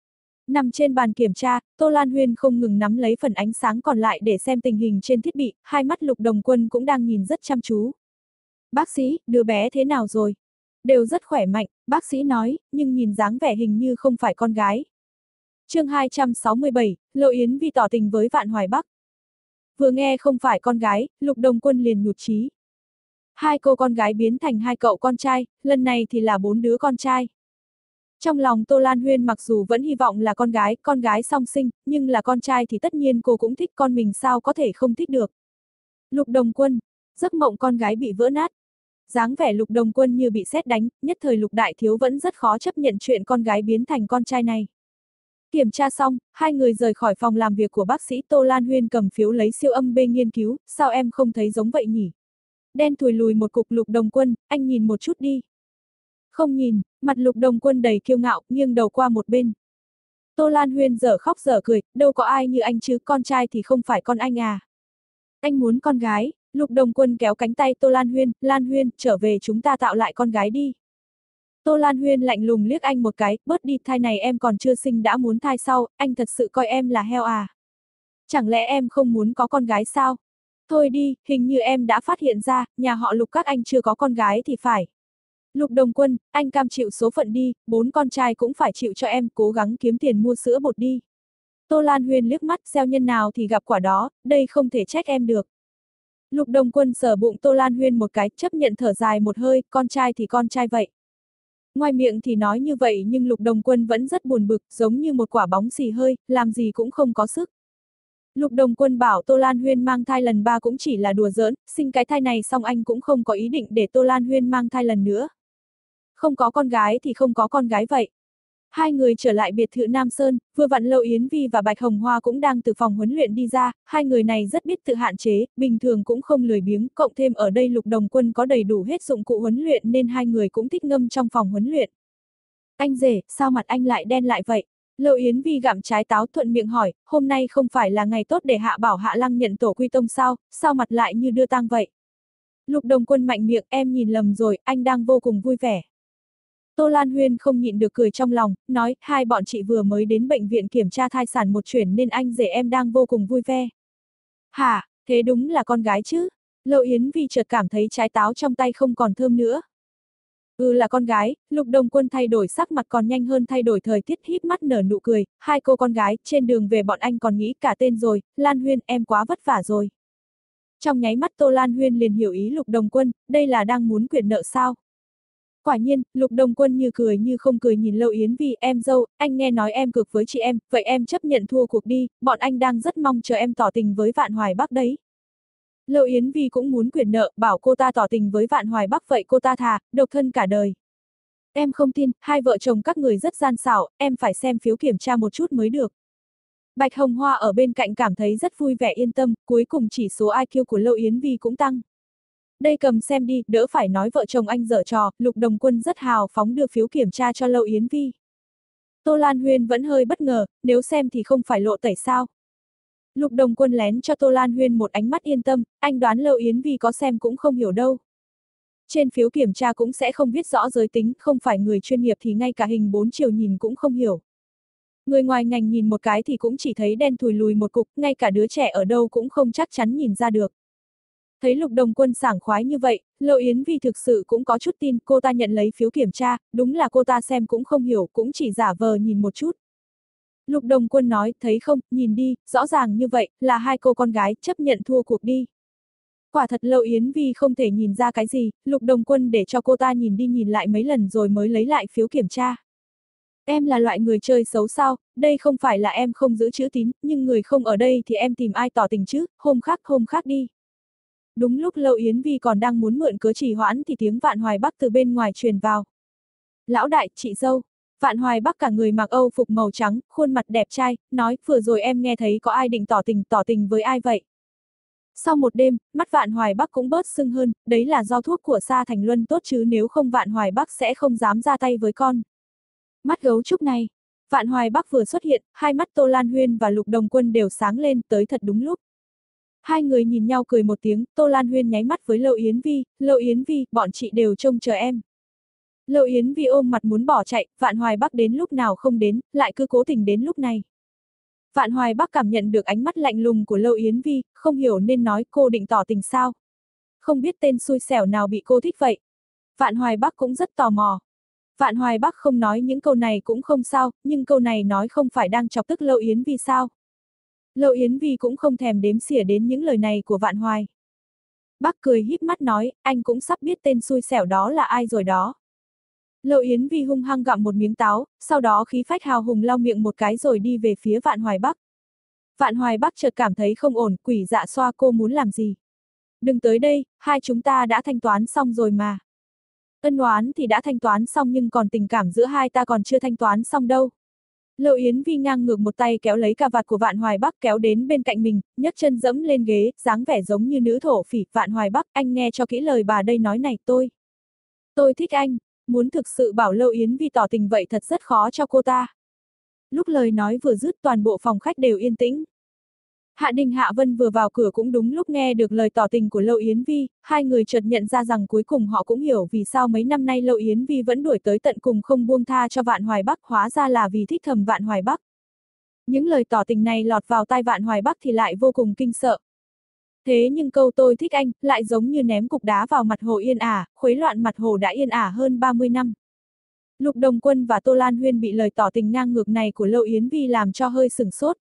[SPEAKER 1] Nằm trên bàn kiểm tra, Tô Lan Huyên không ngừng nắm lấy phần ánh sáng còn lại để xem tình hình trên thiết bị, hai mắt Lục Đồng Quân cũng đang nhìn rất chăm chú. Bác sĩ, đứa bé thế nào rồi? Đều rất khỏe mạnh, bác sĩ nói, nhưng nhìn dáng vẻ hình như không phải con gái. Chương hai trăm sáu mươi bảy, Lộ Yến Vi tỏ tình với Vạn Hoài Bắc. Vừa nghe không phải con gái, Lục Đồng Quân liền nhụt chí. Hai cô con gái biến thành hai cậu con trai, lần này thì là bốn đứa con trai. Trong lòng Tô Lan Huyên mặc dù vẫn hy vọng là con gái, con gái song sinh, nhưng là con trai thì tất nhiên cô cũng thích, con mình sao có thể không thích được. Lục Đồng Quân, giấc mộng con gái bị vỡ nát. Dáng vẻ Lục Đồng Quân như bị sét đánh, nhất thời Lục Đại Thiếu vẫn rất khó chấp nhận chuyện con gái biến thành con trai này. Kiểm tra xong, hai người rời khỏi phòng làm việc của bác sĩ. Tô Lan Huyên cầm phiếu lấy siêu âm bê nghiên cứu, sao em không thấy giống vậy nhỉ? Đen thùi lùi một cục. Lục Đồng Quân, anh nhìn một chút đi. Không nhìn, mặt Lục Đồng Quân đầy kiêu ngạo, nghiêng đầu qua một bên. Tô Lan Huyên dở khóc dở cười, đâu có ai như anh chứ, con trai thì không phải con anh à. Anh muốn con gái. Lục Đồng Quân kéo cánh tay Tô Lan Huyên, Lan Huyên, trở về chúng ta tạo lại con gái đi. Tô Lan Huyên lạnh lùng liếc anh một cái, bớt đi, thai này em còn chưa sinh đã muốn thai sau, anh thật sự coi em là heo à? Chẳng lẽ em không muốn có con gái sao? Thôi đi, hình như em đã phát hiện ra, nhà họ Lục các anh chưa có con gái thì phải. Lục Đồng Quân, anh cam chịu số phận đi, bốn con trai cũng phải chịu cho em, cố gắng kiếm tiền mua sữa bột đi. Tô Lan Huyên liếc mắt, gieo nhân nào thì gặp quả đó, đây không thể trách em được. Lục Đồng Quân sờ bụng Tô Lan Huyên một cái, chấp nhận thở dài một hơi, con trai thì con trai vậy. Ngoài miệng thì nói như vậy nhưng Lục Đồng Quân vẫn rất buồn bực, giống như một quả bóng xì hơi, làm gì cũng không có sức. Lục Đồng Quân bảo Tô Lan Huyên mang thai lần ba cũng chỉ là đùa giỡn, sinh cái thai này xong anh cũng không có ý định để Tô Lan Huyên mang thai lần nữa. Không có con gái thì không có con gái vậy. Hai người trở lại biệt thự Nam Sơn, vừa vặn Lâu Yến Vi và Bạch Hồng Hoa cũng đang từ phòng huấn luyện đi ra, hai người này rất biết tự hạn chế, bình thường cũng không lười biếng, cộng thêm ở đây Lục Đồng Quân có đầy đủ hết dụng cụ huấn luyện nên hai người cũng thích ngâm trong phòng huấn luyện. Anh rể, sao mặt anh lại đen lại vậy? Lâu Yến Vi gặm trái táo thuận miệng hỏi, hôm nay không phải là ngày tốt để Hạ Bảo Hạ Lăng nhận tổ quy tông sao, sao mặt lại như đưa tang vậy? Lục Đồng Quân mạnh miệng, em nhìn lầm rồi, anh đang vô cùng vui vẻ. Tô Lan Huyên không nhịn được cười trong lòng, nói, hai bọn chị vừa mới đến bệnh viện kiểm tra thai sản một chuyển nên anh rể em đang vô cùng vui vẻ. Hả, thế đúng là con gái chứ? Lâu Yến Vi chợt cảm thấy trái táo trong tay không còn thơm nữa. Ừ là con gái, Lục Đồng Quân thay đổi sắc mặt còn nhanh hơn thay đổi thời tiết, híp mắt nở nụ cười, hai cô con gái, trên đường về bọn anh còn nghĩ cả tên rồi, Lan Huyên em quá vất vả rồi. Trong nháy mắt Tô Lan Huyên liền hiểu ý Lục Đồng Quân, đây là đang muốn quyện nợ sao? Quả nhiên, Lục Đồng Quân như cười như không cười nhìn Lâu Yến Vi, em dâu, anh nghe nói em cược với chị em, vậy em chấp nhận thua cuộc đi, bọn anh đang rất mong chờ em tỏ tình với Vạn Hoài Bắc đấy. Lâu Yến Vi cũng muốn quyện nợ, bảo cô ta tỏ tình với Vạn Hoài Bắc vậy cô ta thà, độc thân cả đời. Em không tin, hai vợ chồng các người rất gian xảo, em phải xem phiếu kiểm tra một chút mới được. Bạch Hồng Hoa ở bên cạnh cảm thấy rất vui vẻ yên tâm, cuối cùng chỉ số i kiu của Lâu Yến Vi cũng tăng. Đây cầm xem đi, đỡ phải nói vợ chồng anh giở trò, Lục Đồng Quân rất hào phóng đưa phiếu kiểm tra cho Lâu Yến Vi. Tô Lan Huyên vẫn hơi bất ngờ, nếu xem thì không phải lộ tẩy sao. Lục Đồng Quân lén cho Tô Lan Huyên một ánh mắt yên tâm, anh đoán Lâu Yến Vi có xem cũng không hiểu đâu. Trên phiếu kiểm tra cũng sẽ không viết rõ giới tính, không phải người chuyên nghiệp thì ngay cả hình bốn chiều nhìn cũng không hiểu. Người ngoài ngành nhìn một cái thì cũng chỉ thấy đen thùi lùi một cục, ngay cả đứa trẻ ở đâu cũng không chắc chắn nhìn ra được. Thấy Lục Đồng Quân sảng khoái như vậy, Lâu Yến Vi thực sự cũng có chút tin, cô ta nhận lấy phiếu kiểm tra, đúng là cô ta xem cũng không hiểu, cũng chỉ giả vờ nhìn một chút. Lục Đồng Quân nói, thấy không, nhìn đi, rõ ràng như vậy, là hai cô con gái, chấp nhận thua cuộc đi. Quả thật Lâu Yến Vi không thể nhìn ra cái gì, Lục Đồng Quân để cho cô ta nhìn đi nhìn lại mấy lần rồi mới lấy lại phiếu kiểm tra. Em là loại người chơi xấu sao, đây không phải là em không giữ chữ tín, nhưng người không ở đây thì em tìm ai tỏ tình chứ, hôm khác hôm khác đi. Đúng lúc Lâu Yến Vi còn đang muốn mượn cớ trì hoãn thì tiếng Vạn Hoài Bắc từ bên ngoài truyền vào. Lão đại, chị dâu. Vạn Hoài Bắc cả người mặc âu phục màu trắng, khuôn mặt đẹp trai, nói, vừa rồi em nghe thấy có ai định tỏ tình, tỏ tình với ai vậy? Sau một đêm, mắt Vạn Hoài Bắc cũng bớt sưng hơn, đấy là do thuốc của Sa Thành Luân tốt chứ nếu không Vạn Hoài Bắc sẽ không dám ra tay với con. Mắt gấu trúc này. Vạn Hoài Bắc vừa xuất hiện, hai mắt Tô Lan Huyên và Lục Đồng Quân đều sáng lên, tới thật đúng lúc. Hai người nhìn nhau cười một tiếng, Tô Lan Huyên nháy mắt với Lâu Yến Vi, Lâu Yến Vi, bọn chị đều trông chờ em. Lâu Yến Vi ôm mặt muốn bỏ chạy, Vạn Hoài Bắc đến lúc nào không đến, lại cứ cố tình đến lúc này. Vạn Hoài Bắc cảm nhận được ánh mắt lạnh lùng của Lâu Yến Vi, không hiểu nên nói cô định tỏ tình sao. Không biết tên xui xẻo nào bị cô thích vậy. Vạn Hoài Bắc cũng rất tò mò. Vạn Hoài Bắc không nói những câu này cũng không sao, nhưng câu này nói không phải đang chọc tức Lâu Yến Vi sao. Lâu Yến Vi cũng không thèm đếm xỉa đến những lời này của Vạn Hoài. Bắc cười híp mắt nói, anh cũng sắp biết tên xui xẻo đó là ai rồi đó. Lâu Yến Vi hung hăng gặm một miếng táo, sau đó khí phách hào hùng lau miệng một cái rồi đi về phía Vạn Hoài Bắc. Vạn Hoài Bắc chợt cảm thấy không ổn, quỷ dạ xoa cô muốn làm gì? Đừng tới đây, hai chúng ta đã thanh toán xong rồi mà. Ân oán thì đã thanh toán xong nhưng còn tình cảm giữa hai ta còn chưa thanh toán xong đâu. Lâu Yến Vi ngang ngược một tay kéo lấy cà vạt của Vạn Hoài Bắc kéo đến bên cạnh mình, nhấc chân dẫm lên ghế, dáng vẻ giống như nữ thổ phỉ. Vạn Hoài Bắc, anh nghe cho kỹ lời bà đây nói này, tôi. Tôi thích anh, muốn thực sự bảo Lâu Yến Vi tỏ tình vậy thật rất khó cho cô ta. Lúc lời nói vừa dứt toàn bộ phòng khách đều yên tĩnh. Hạ Đình Hạ Vân vừa vào cửa cũng đúng lúc nghe được lời tỏ tình của Lâu Yến Vi, hai người chợt nhận ra rằng cuối cùng họ cũng hiểu vì sao mấy năm nay Lâu Yến Vi vẫn đuổi tới tận cùng không buông tha cho Vạn Hoài Bắc, hóa ra là vì thích thầm Vạn Hoài Bắc. Những lời tỏ tình này lọt vào tai Vạn Hoài Bắc thì lại vô cùng kinh sợ. Thế nhưng câu tôi thích anh lại giống như ném cục đá vào mặt hồ yên ả, khuấy loạn mặt hồ đã yên ả hơn ba mươi năm. Lục Đồng Quân và Tô Lan Huyên bị lời tỏ tình ngang ngược này của Lâu Yến Vi làm cho hơi sửng sốt.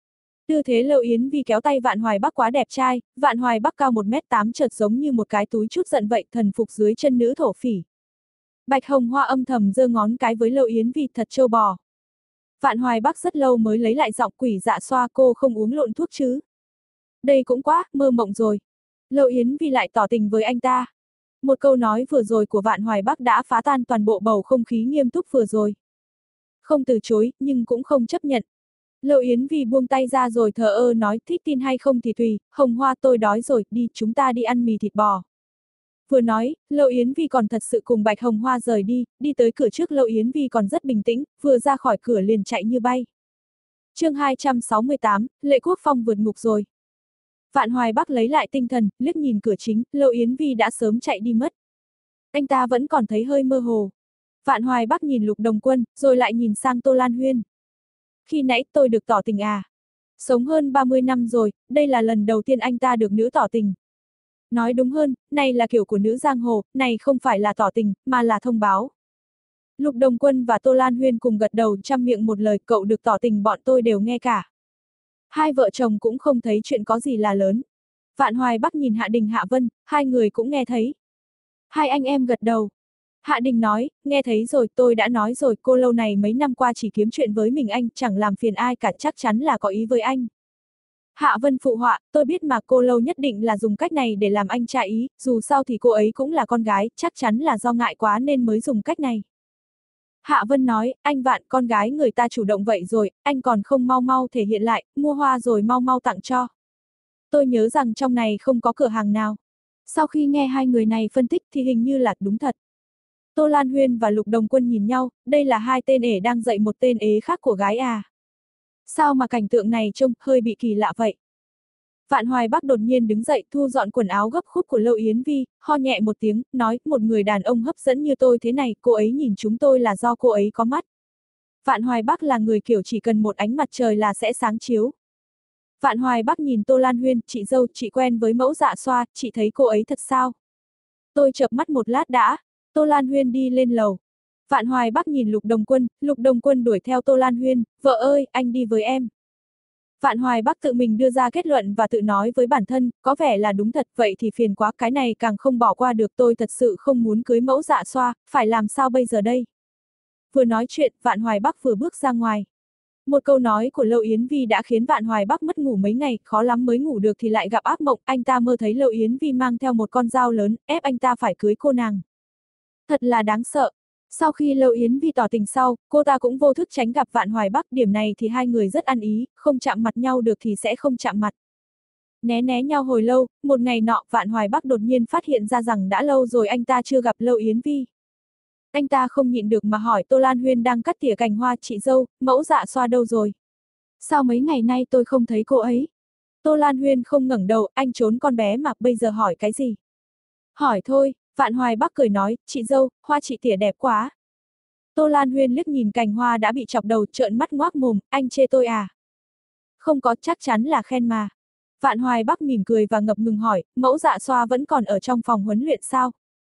[SPEAKER 1] Tư thế Lâu Yến Vi kéo tay Vạn Hoài Bắc quá đẹp trai, Vạn Hoài Bắc cao một mét tám chợt giống như một cái túi chút giận vậy, thần phục dưới chân nữ thổ phỉ. Bạch Hồng Hoa âm thầm giơ ngón cái với Lâu Yến Vi, thật trâu bò. Vạn Hoài Bắc rất lâu mới lấy lại giọng, quỷ dạ xoa, cô không uống lộn thuốc chứ. Đây cũng quá, mơ mộng rồi. Lâu Yến Vi lại tỏ tình với anh ta. Một câu nói vừa rồi của Vạn Hoài Bắc đã phá tan toàn bộ bầu không khí nghiêm túc vừa rồi. Không từ chối, nhưng cũng không chấp nhận. Lâu Yến Vi buông tay ra rồi thờ ơ nói, thích tin hay không thì tùy, Hồng Hoa tôi đói rồi, đi chúng ta đi ăn mì thịt bò. Vừa nói, Lâu Yến Vi còn thật sự cùng Bạch Hồng Hoa rời đi, đi tới cửa trước Lâu Yến Vi còn rất bình tĩnh, vừa ra khỏi cửa liền chạy như bay. Chương hai trăm sáu mươi tám, Lệ Quốc Phong vượt ngục rồi. Vạn Hoài Bắc lấy lại tinh thần, liếc nhìn cửa chính, Lâu Yến Vi đã sớm chạy đi mất. Anh ta vẫn còn thấy hơi mơ hồ. Vạn Hoài Bắc nhìn Lục Đồng Quân, rồi lại nhìn sang Tô Lan Huyên. Khi nãy tôi được tỏ tình à? Sống hơn ba mươi năm rồi, đây là lần đầu tiên anh ta được nữ tỏ tình. Nói đúng hơn, này là kiểu của nữ giang hồ, này không phải là tỏ tình, mà là thông báo. Lục Đồng Quân và Tô Lan Huyên cùng gật đầu trăm miệng một lời, cậu được tỏ tình bọn tôi đều nghe cả. Hai vợ chồng cũng không thấy chuyện có gì là lớn. Vạn Hoài Bắc nhìn Hạ Đình Hạ Vân, hai người cũng nghe thấy. Hai anh em gật đầu. Hạ Đình nói, nghe thấy rồi, tôi đã nói rồi, cô lâu này mấy năm qua chỉ kiếm chuyện với mình anh, chẳng làm phiền ai cả, chắc chắn là có ý với anh. Hạ Vân phụ họa, tôi biết mà, cô lâu nhất định là dùng cách này để làm anh trả ý, dù sao thì cô ấy cũng là con gái, chắc chắn là do ngại quá nên mới dùng cách này. Hạ Vân nói, anh Vạn, con gái người ta chủ động vậy rồi, anh còn không mau mau thể hiện lại, mua hoa rồi mau mau tặng cho. Tôi nhớ rằng trong này không có cửa hàng nào. Sau khi nghe hai người này phân tích thì hình như là đúng thật. Tô Lan Huyên và Lục Đồng Quân nhìn nhau, đây là hai tên ể đang dạy một tên ế khác của gái à. Sao mà cảnh tượng này trông hơi bị kỳ lạ vậy? Vạn Hoài Bắc đột nhiên đứng dậy, thu dọn quần áo gấp khúc của Lâu Yến Vi, ho nhẹ một tiếng, nói, một người đàn ông hấp dẫn như tôi thế này, cô ấy nhìn chúng tôi là do cô ấy có mắt. Vạn Hoài Bắc là người kiểu chỉ cần một ánh mặt trời là sẽ sáng chiếu. Vạn Hoài Bắc nhìn Tô Lan Huyên, chị dâu, chị quen với mẫu dạ xoa, chị thấy cô ấy thật sao? Tôi chợp mắt một lát đã. Tô Lan Huyên đi lên lầu. Vạn Hoài Bắc nhìn Lục Đồng Quân, Lục Đồng Quân đuổi theo Tô Lan Huyên, vợ ơi, anh đi với em. Vạn Hoài Bắc tự mình đưa ra kết luận và tự nói với bản thân, có vẻ là đúng thật, vậy thì phiền quá, cái này càng không bỏ qua được, tôi thật sự không muốn cưới mẫu dạ xoa, phải làm sao bây giờ đây? Vừa nói chuyện, Vạn Hoài Bắc vừa bước ra ngoài. Một câu nói của Lâu Yến Vi đã khiến Vạn Hoài Bắc mất ngủ mấy ngày, khó lắm mới ngủ được thì lại gặp ác mộng, anh ta mơ thấy Lâu Yến Vi mang theo một con dao lớn, ép anh ta phải cưới cô nàng. Thật là đáng sợ. Sau khi Lâu Yến Vi tỏ tình sau, cô ta cũng vô thức tránh gặp Vạn Hoài Bắc, điểm này thì hai người rất ăn ý, không chạm mặt nhau được thì sẽ không chạm mặt. Né né nhau hồi lâu, một ngày nọ Vạn Hoài Bắc đột nhiên phát hiện ra rằng đã lâu rồi anh ta chưa gặp Lâu Yến Vi. Anh ta không nhịn được mà hỏi Tô Lan Huyên đang cắt tỉa cành hoa, chị dâu, mẫu dạ xoa đâu rồi? Sao mấy ngày nay tôi không thấy cô ấy? Tô Lan Huyên không ngẩng đầu, anh trốn con bé mà, bây giờ hỏi cái gì? Hỏi thôi. Vạn Hoài Bắc cười nói, chị dâu, hoa chị tỉa đẹp quá. Tô Lan Huyên liếc nhìn cành hoa đã bị chọc đầu, trợn mắt ngoác mồm, anh chê tôi à? Không có, chắc chắn là khen mà. Vạn Hoài Bắc mỉm cười và ngập ngừng hỏi, mẫu dạ xoa vẫn còn ở trong phòng huấn luyện sao?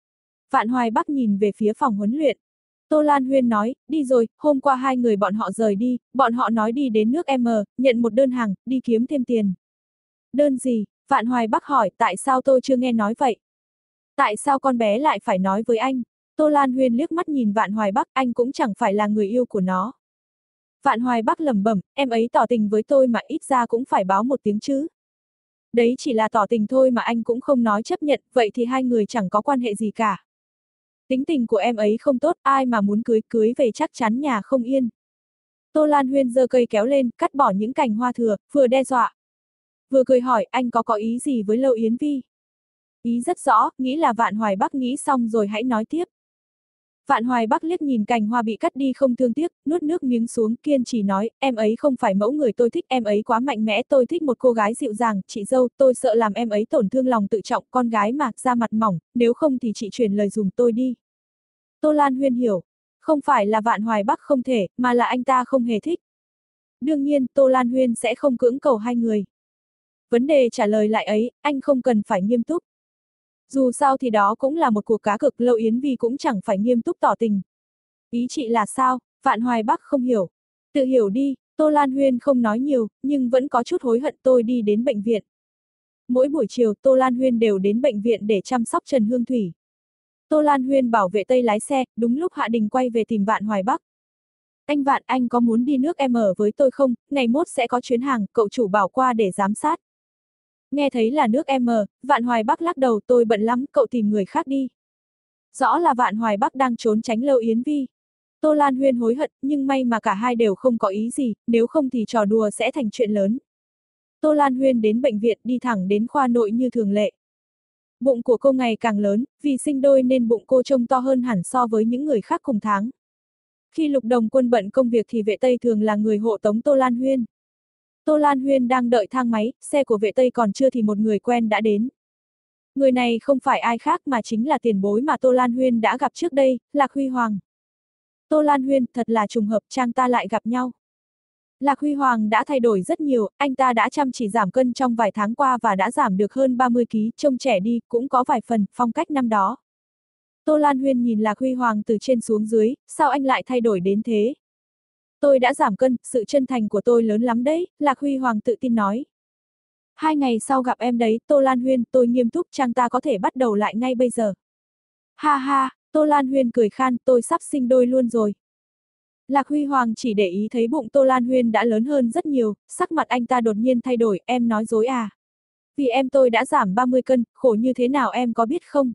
[SPEAKER 1] Vạn Hoài Bắc nhìn về phía phòng huấn luyện. Tô Lan Huyên nói, đi rồi, hôm qua hai người bọn họ rời đi, bọn họ nói đi đến nước M, nhận một đơn hàng, đi kiếm thêm tiền. Đơn gì? Vạn Hoài Bắc hỏi, tại sao tôi chưa nghe nói vậy? Tại sao con bé lại phải nói với anh? Tô Lan Huyên liếc mắt nhìn Vạn Hoài Bắc, anh cũng chẳng phải là người yêu của nó. Vạn Hoài Bắc lẩm bẩm, em ấy tỏ tình với tôi mà ít ra cũng phải báo một tiếng chứ. Đấy chỉ là tỏ tình thôi mà anh cũng không nói chấp nhận, vậy thì hai người chẳng có quan hệ gì cả. Tính tình của em ấy không tốt, ai mà muốn cưới cưới về chắc chắn nhà không yên. Tô Lan Huyên giơ cây kéo lên, cắt bỏ những cành hoa thừa, vừa đe dọa. Vừa cười hỏi, anh có có ý gì với Lâu Yến Vi? Ý rất rõ, nghĩ là Vạn Hoài Bắc nghĩ xong rồi hãy nói tiếp. Vạn Hoài Bắc liếc nhìn cành hoa bị cắt đi không thương tiếc, nuốt nước miếng xuống, kiên trì nói, em ấy không phải mẫu người tôi thích, em ấy quá mạnh mẽ, tôi thích một cô gái dịu dàng, chị dâu, tôi sợ làm em ấy tổn thương lòng tự trọng, con gái mà, da mặt mỏng, nếu không thì chị truyền lời dùm tôi đi. Tô Lan Huyên hiểu, không phải là Vạn Hoài Bắc không thể, mà là anh ta không hề thích. Đương nhiên, Tô Lan Huyên sẽ không cưỡng cầu hai người. Vấn đề trả lời lại ấy, anh không cần phải nghiêm túc. Dù sao thì đó cũng là một cuộc cá cược, Lâu Yến Vi cũng chẳng phải nghiêm túc tỏ tình. Ý chị là sao? Vạn Hoài Bắc không hiểu. Tự hiểu đi, Tô Lan Huyên không nói nhiều, nhưng vẫn có chút hối hận. Tôi đi đến bệnh viện. Mỗi buổi chiều Tô Lan Huyên đều đến bệnh viện để chăm sóc Trần Hương Thủy. Tô Lan Huyên bảo vệ Tây lái xe, đúng lúc Hạ Đình quay về tìm Vạn Hoài Bắc. Anh Vạn, anh có muốn đi nước M với tôi không, ngày mốt sẽ có chuyến hàng, cậu chủ bảo qua để giám sát. Nghe thấy là nước M, Vạn Hoài Bắc lắc đầu, tôi bận lắm, cậu tìm người khác đi. Rõ là Vạn Hoài Bắc đang trốn tránh Lâu Yến Vi. Tô Lan Huyên hối hận, nhưng may mà cả hai đều không có ý gì, nếu không thì trò đùa sẽ thành chuyện lớn. Tô Lan Huyên đến bệnh viện, đi thẳng đến khoa nội như thường lệ. Bụng của cô ngày càng lớn, vì sinh đôi nên bụng cô trông to hơn hẳn so với những người khác cùng tháng. Khi Lục Đồng Quân bận công việc thì vệ Tây thường là người hộ tống Tô Lan Huyên. Tô Lan Huyên đang đợi thang máy, xe của vệ Tây còn chưa thì một người quen đã đến. Người này không phải ai khác mà chính là tiền bối mà Tô Lan Huyên đã gặp trước đây, Lạc Huy Hoàng. Tô Lan Huyên, thật là trùng hợp chàng ta lại gặp nhau. Lạc Huy Hoàng đã thay đổi rất nhiều, anh ta đã chăm chỉ giảm cân trong vài tháng qua và đã giảm được hơn ba mươi ki lô gam, trông trẻ đi, cũng có vài phần, phong cách năm đó. Tô Lan Huyên nhìn Lạc Huy Hoàng từ trên xuống dưới, sao anh lại thay đổi đến thế? Tôi đã giảm cân, sự chân thành của tôi lớn lắm đấy, Lạc Huy Hoàng tự tin nói. Hai ngày sau gặp em đấy, Tô Lan Huyên, tôi nghiêm túc, chàng ta có thể bắt đầu lại ngay bây giờ. Ha ha, Tô Lan Huyên cười khan, tôi sắp sinh đôi luôn rồi. Lạc Huy Hoàng chỉ để ý thấy bụng Tô Lan Huyên đã lớn hơn rất nhiều, sắc mặt anh ta đột nhiên thay đổi, em nói dối à? Vì em tôi đã giảm ba mươi cân, khổ như thế nào em có biết không?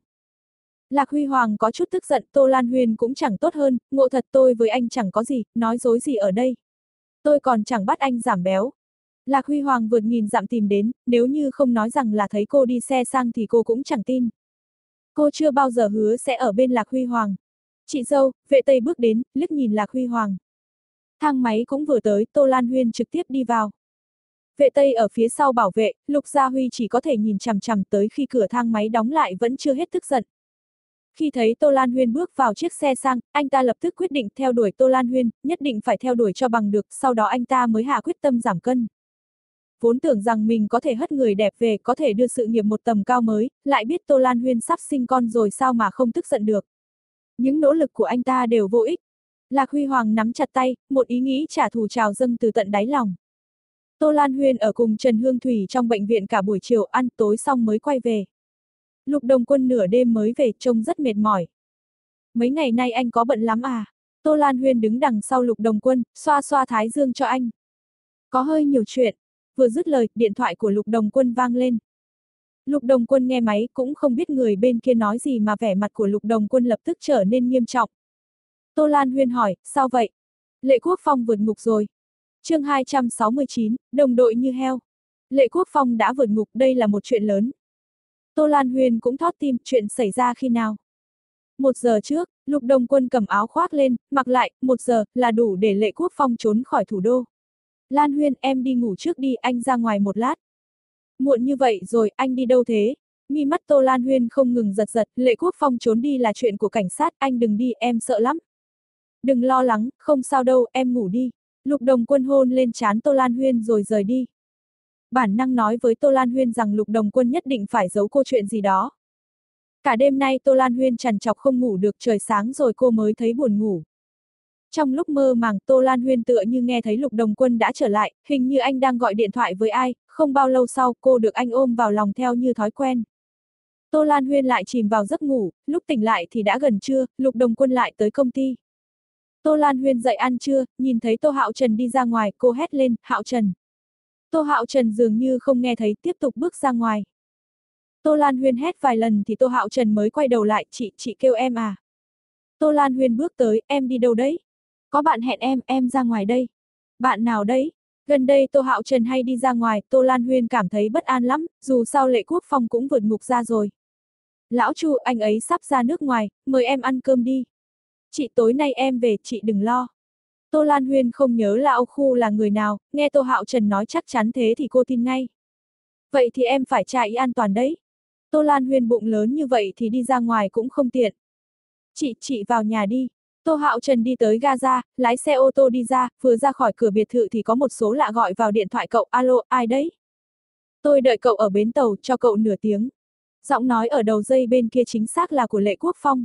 [SPEAKER 1] Lạc Huy Hoàng có chút tức giận, Tô Lan Huyên cũng chẳng tốt hơn, ngộ thật tôi với anh chẳng có gì, nói dối gì ở đây. Tôi còn chẳng bắt anh giảm béo. Lạc Huy Hoàng vượt nghìn dặm tìm đến, nếu như không nói rằng là thấy cô đi xe sang thì cô cũng chẳng tin. Cô chưa bao giờ hứa sẽ ở bên Lạc Huy Hoàng. Chị dâu, vệ Tây bước đến, liếc nhìn Lạc Huy Hoàng. Thang máy cũng vừa tới, Tô Lan Huyên trực tiếp đi vào. Vệ Tây ở phía sau bảo vệ, Lục Gia Huy chỉ có thể nhìn chằm chằm tới khi cửa thang máy đóng lại vẫn chưa hết tức giận. Khi thấy Tô Lan Huyên bước vào chiếc xe sang, anh ta lập tức quyết định theo đuổi Tô Lan Huyên, nhất định phải theo đuổi cho bằng được, sau đó anh ta mới hạ quyết tâm giảm cân. Vốn tưởng rằng mình có thể hất người đẹp về, có thể đưa sự nghiệp một tầm cao mới, lại biết Tô Lan Huyên sắp sinh con rồi sao mà không tức giận được. Những nỗ lực của anh ta đều vô ích. Lạc Huy Hoàng nắm chặt tay, một ý nghĩ trả thù trào dâng từ tận đáy lòng. Tô Lan Huyên ở cùng Trần Hương Thủy trong bệnh viện cả buổi chiều, ăn tối xong mới quay về. Lục Đồng Quân nửa đêm mới về, trông rất mệt mỏi. Mấy ngày nay anh có bận lắm à? Tô Lan Huyên đứng đằng sau Lục Đồng Quân, xoa xoa thái dương cho anh. Có hơi nhiều chuyện. Vừa dứt lời, điện thoại của Lục Đồng Quân vang lên. Lục Đồng Quân nghe máy, cũng không biết người bên kia nói gì mà vẻ mặt của Lục Đồng Quân lập tức trở nên nghiêm trọng. Tô Lan Huyên hỏi, sao vậy? Lệ Quốc Phong vượt ngục rồi. Chương hai trăm sáu mươi chín, đồng đội như heo. Lệ Quốc Phong đã vượt ngục, đây là một chuyện lớn. Tô Lan Huyên cũng thót tim, chuyện xảy ra khi nào? Một giờ trước, Lục Đồng Quân cầm áo khoác lên, mặc lại, một giờ, là đủ để Lệ Quốc Phong trốn khỏi thủ đô. Lan Huyên, em đi ngủ trước đi, anh ra ngoài một lát. Muộn như vậy rồi, anh đi đâu thế? Mi mắt Tô Lan Huyên không ngừng giật giật, Lệ Quốc Phong trốn đi là chuyện của cảnh sát, anh đừng đi, em sợ lắm. Đừng lo lắng, không sao đâu, em ngủ đi. Lục Đồng Quân hôn lên trán Tô Lan Huyên rồi rời đi. Bản năng nói với Tô Lan Huyên rằng Lục Đồng Quân nhất định phải giấu cô chuyện gì đó. Cả đêm nay Tô Lan Huyên trằn trọc không ngủ được, trời sáng rồi cô mới thấy buồn ngủ. Trong lúc mơ màng, Tô Lan Huyên tựa như nghe thấy Lục Đồng Quân đã trở lại, hình như anh đang gọi điện thoại với ai, không bao lâu sau cô được anh ôm vào lòng theo như thói quen. Tô Lan Huyên lại chìm vào giấc ngủ, lúc tỉnh lại thì đã gần trưa, Lục Đồng Quân lại tới công ty. Tô Lan Huyên dậy ăn trưa, nhìn thấy Tô Hạo Trần đi ra ngoài, cô hét lên, Hạo Trần. Tô Hạo Trần dường như không nghe thấy, tiếp tục bước ra ngoài. Tô Lan Huyên hét vài lần thì Tô Hạo Trần mới quay đầu lại, chị, chị kêu em à. Tô Lan Huyên bước tới, em đi đâu đấy? Có bạn hẹn em, em ra ngoài đây. Bạn nào đấy? Gần đây Tô Hạo Trần hay đi ra ngoài, Tô Lan Huyên cảm thấy bất an lắm, dù sao Lệ Quốc Phong cũng vượt ngục ra rồi. Lão Chu, anh ấy sắp ra nước ngoài, mời em ăn cơm đi. Chị tối nay em về, chị đừng lo. Tô Lan Huyên không nhớ Lão Khu là người nào, nghe Tô Hạo Trần nói chắc chắn thế thì cô tin ngay. Vậy thì em phải tra ý an toàn đấy. Tô Lan Huyên bụng lớn như vậy thì đi ra ngoài cũng không tiện. Chị, chị vào nhà đi. Tô Hạo Trần đi tới Gaza, lái xe ô tô đi ra, vừa ra khỏi cửa biệt thự thì có một số lạ gọi vào điện thoại cậu, alo, ai đấy? Tôi đợi cậu ở bến tàu, cho cậu nửa tiếng. Giọng nói ở đầu dây bên kia chính xác là của Lệ Quốc Phong.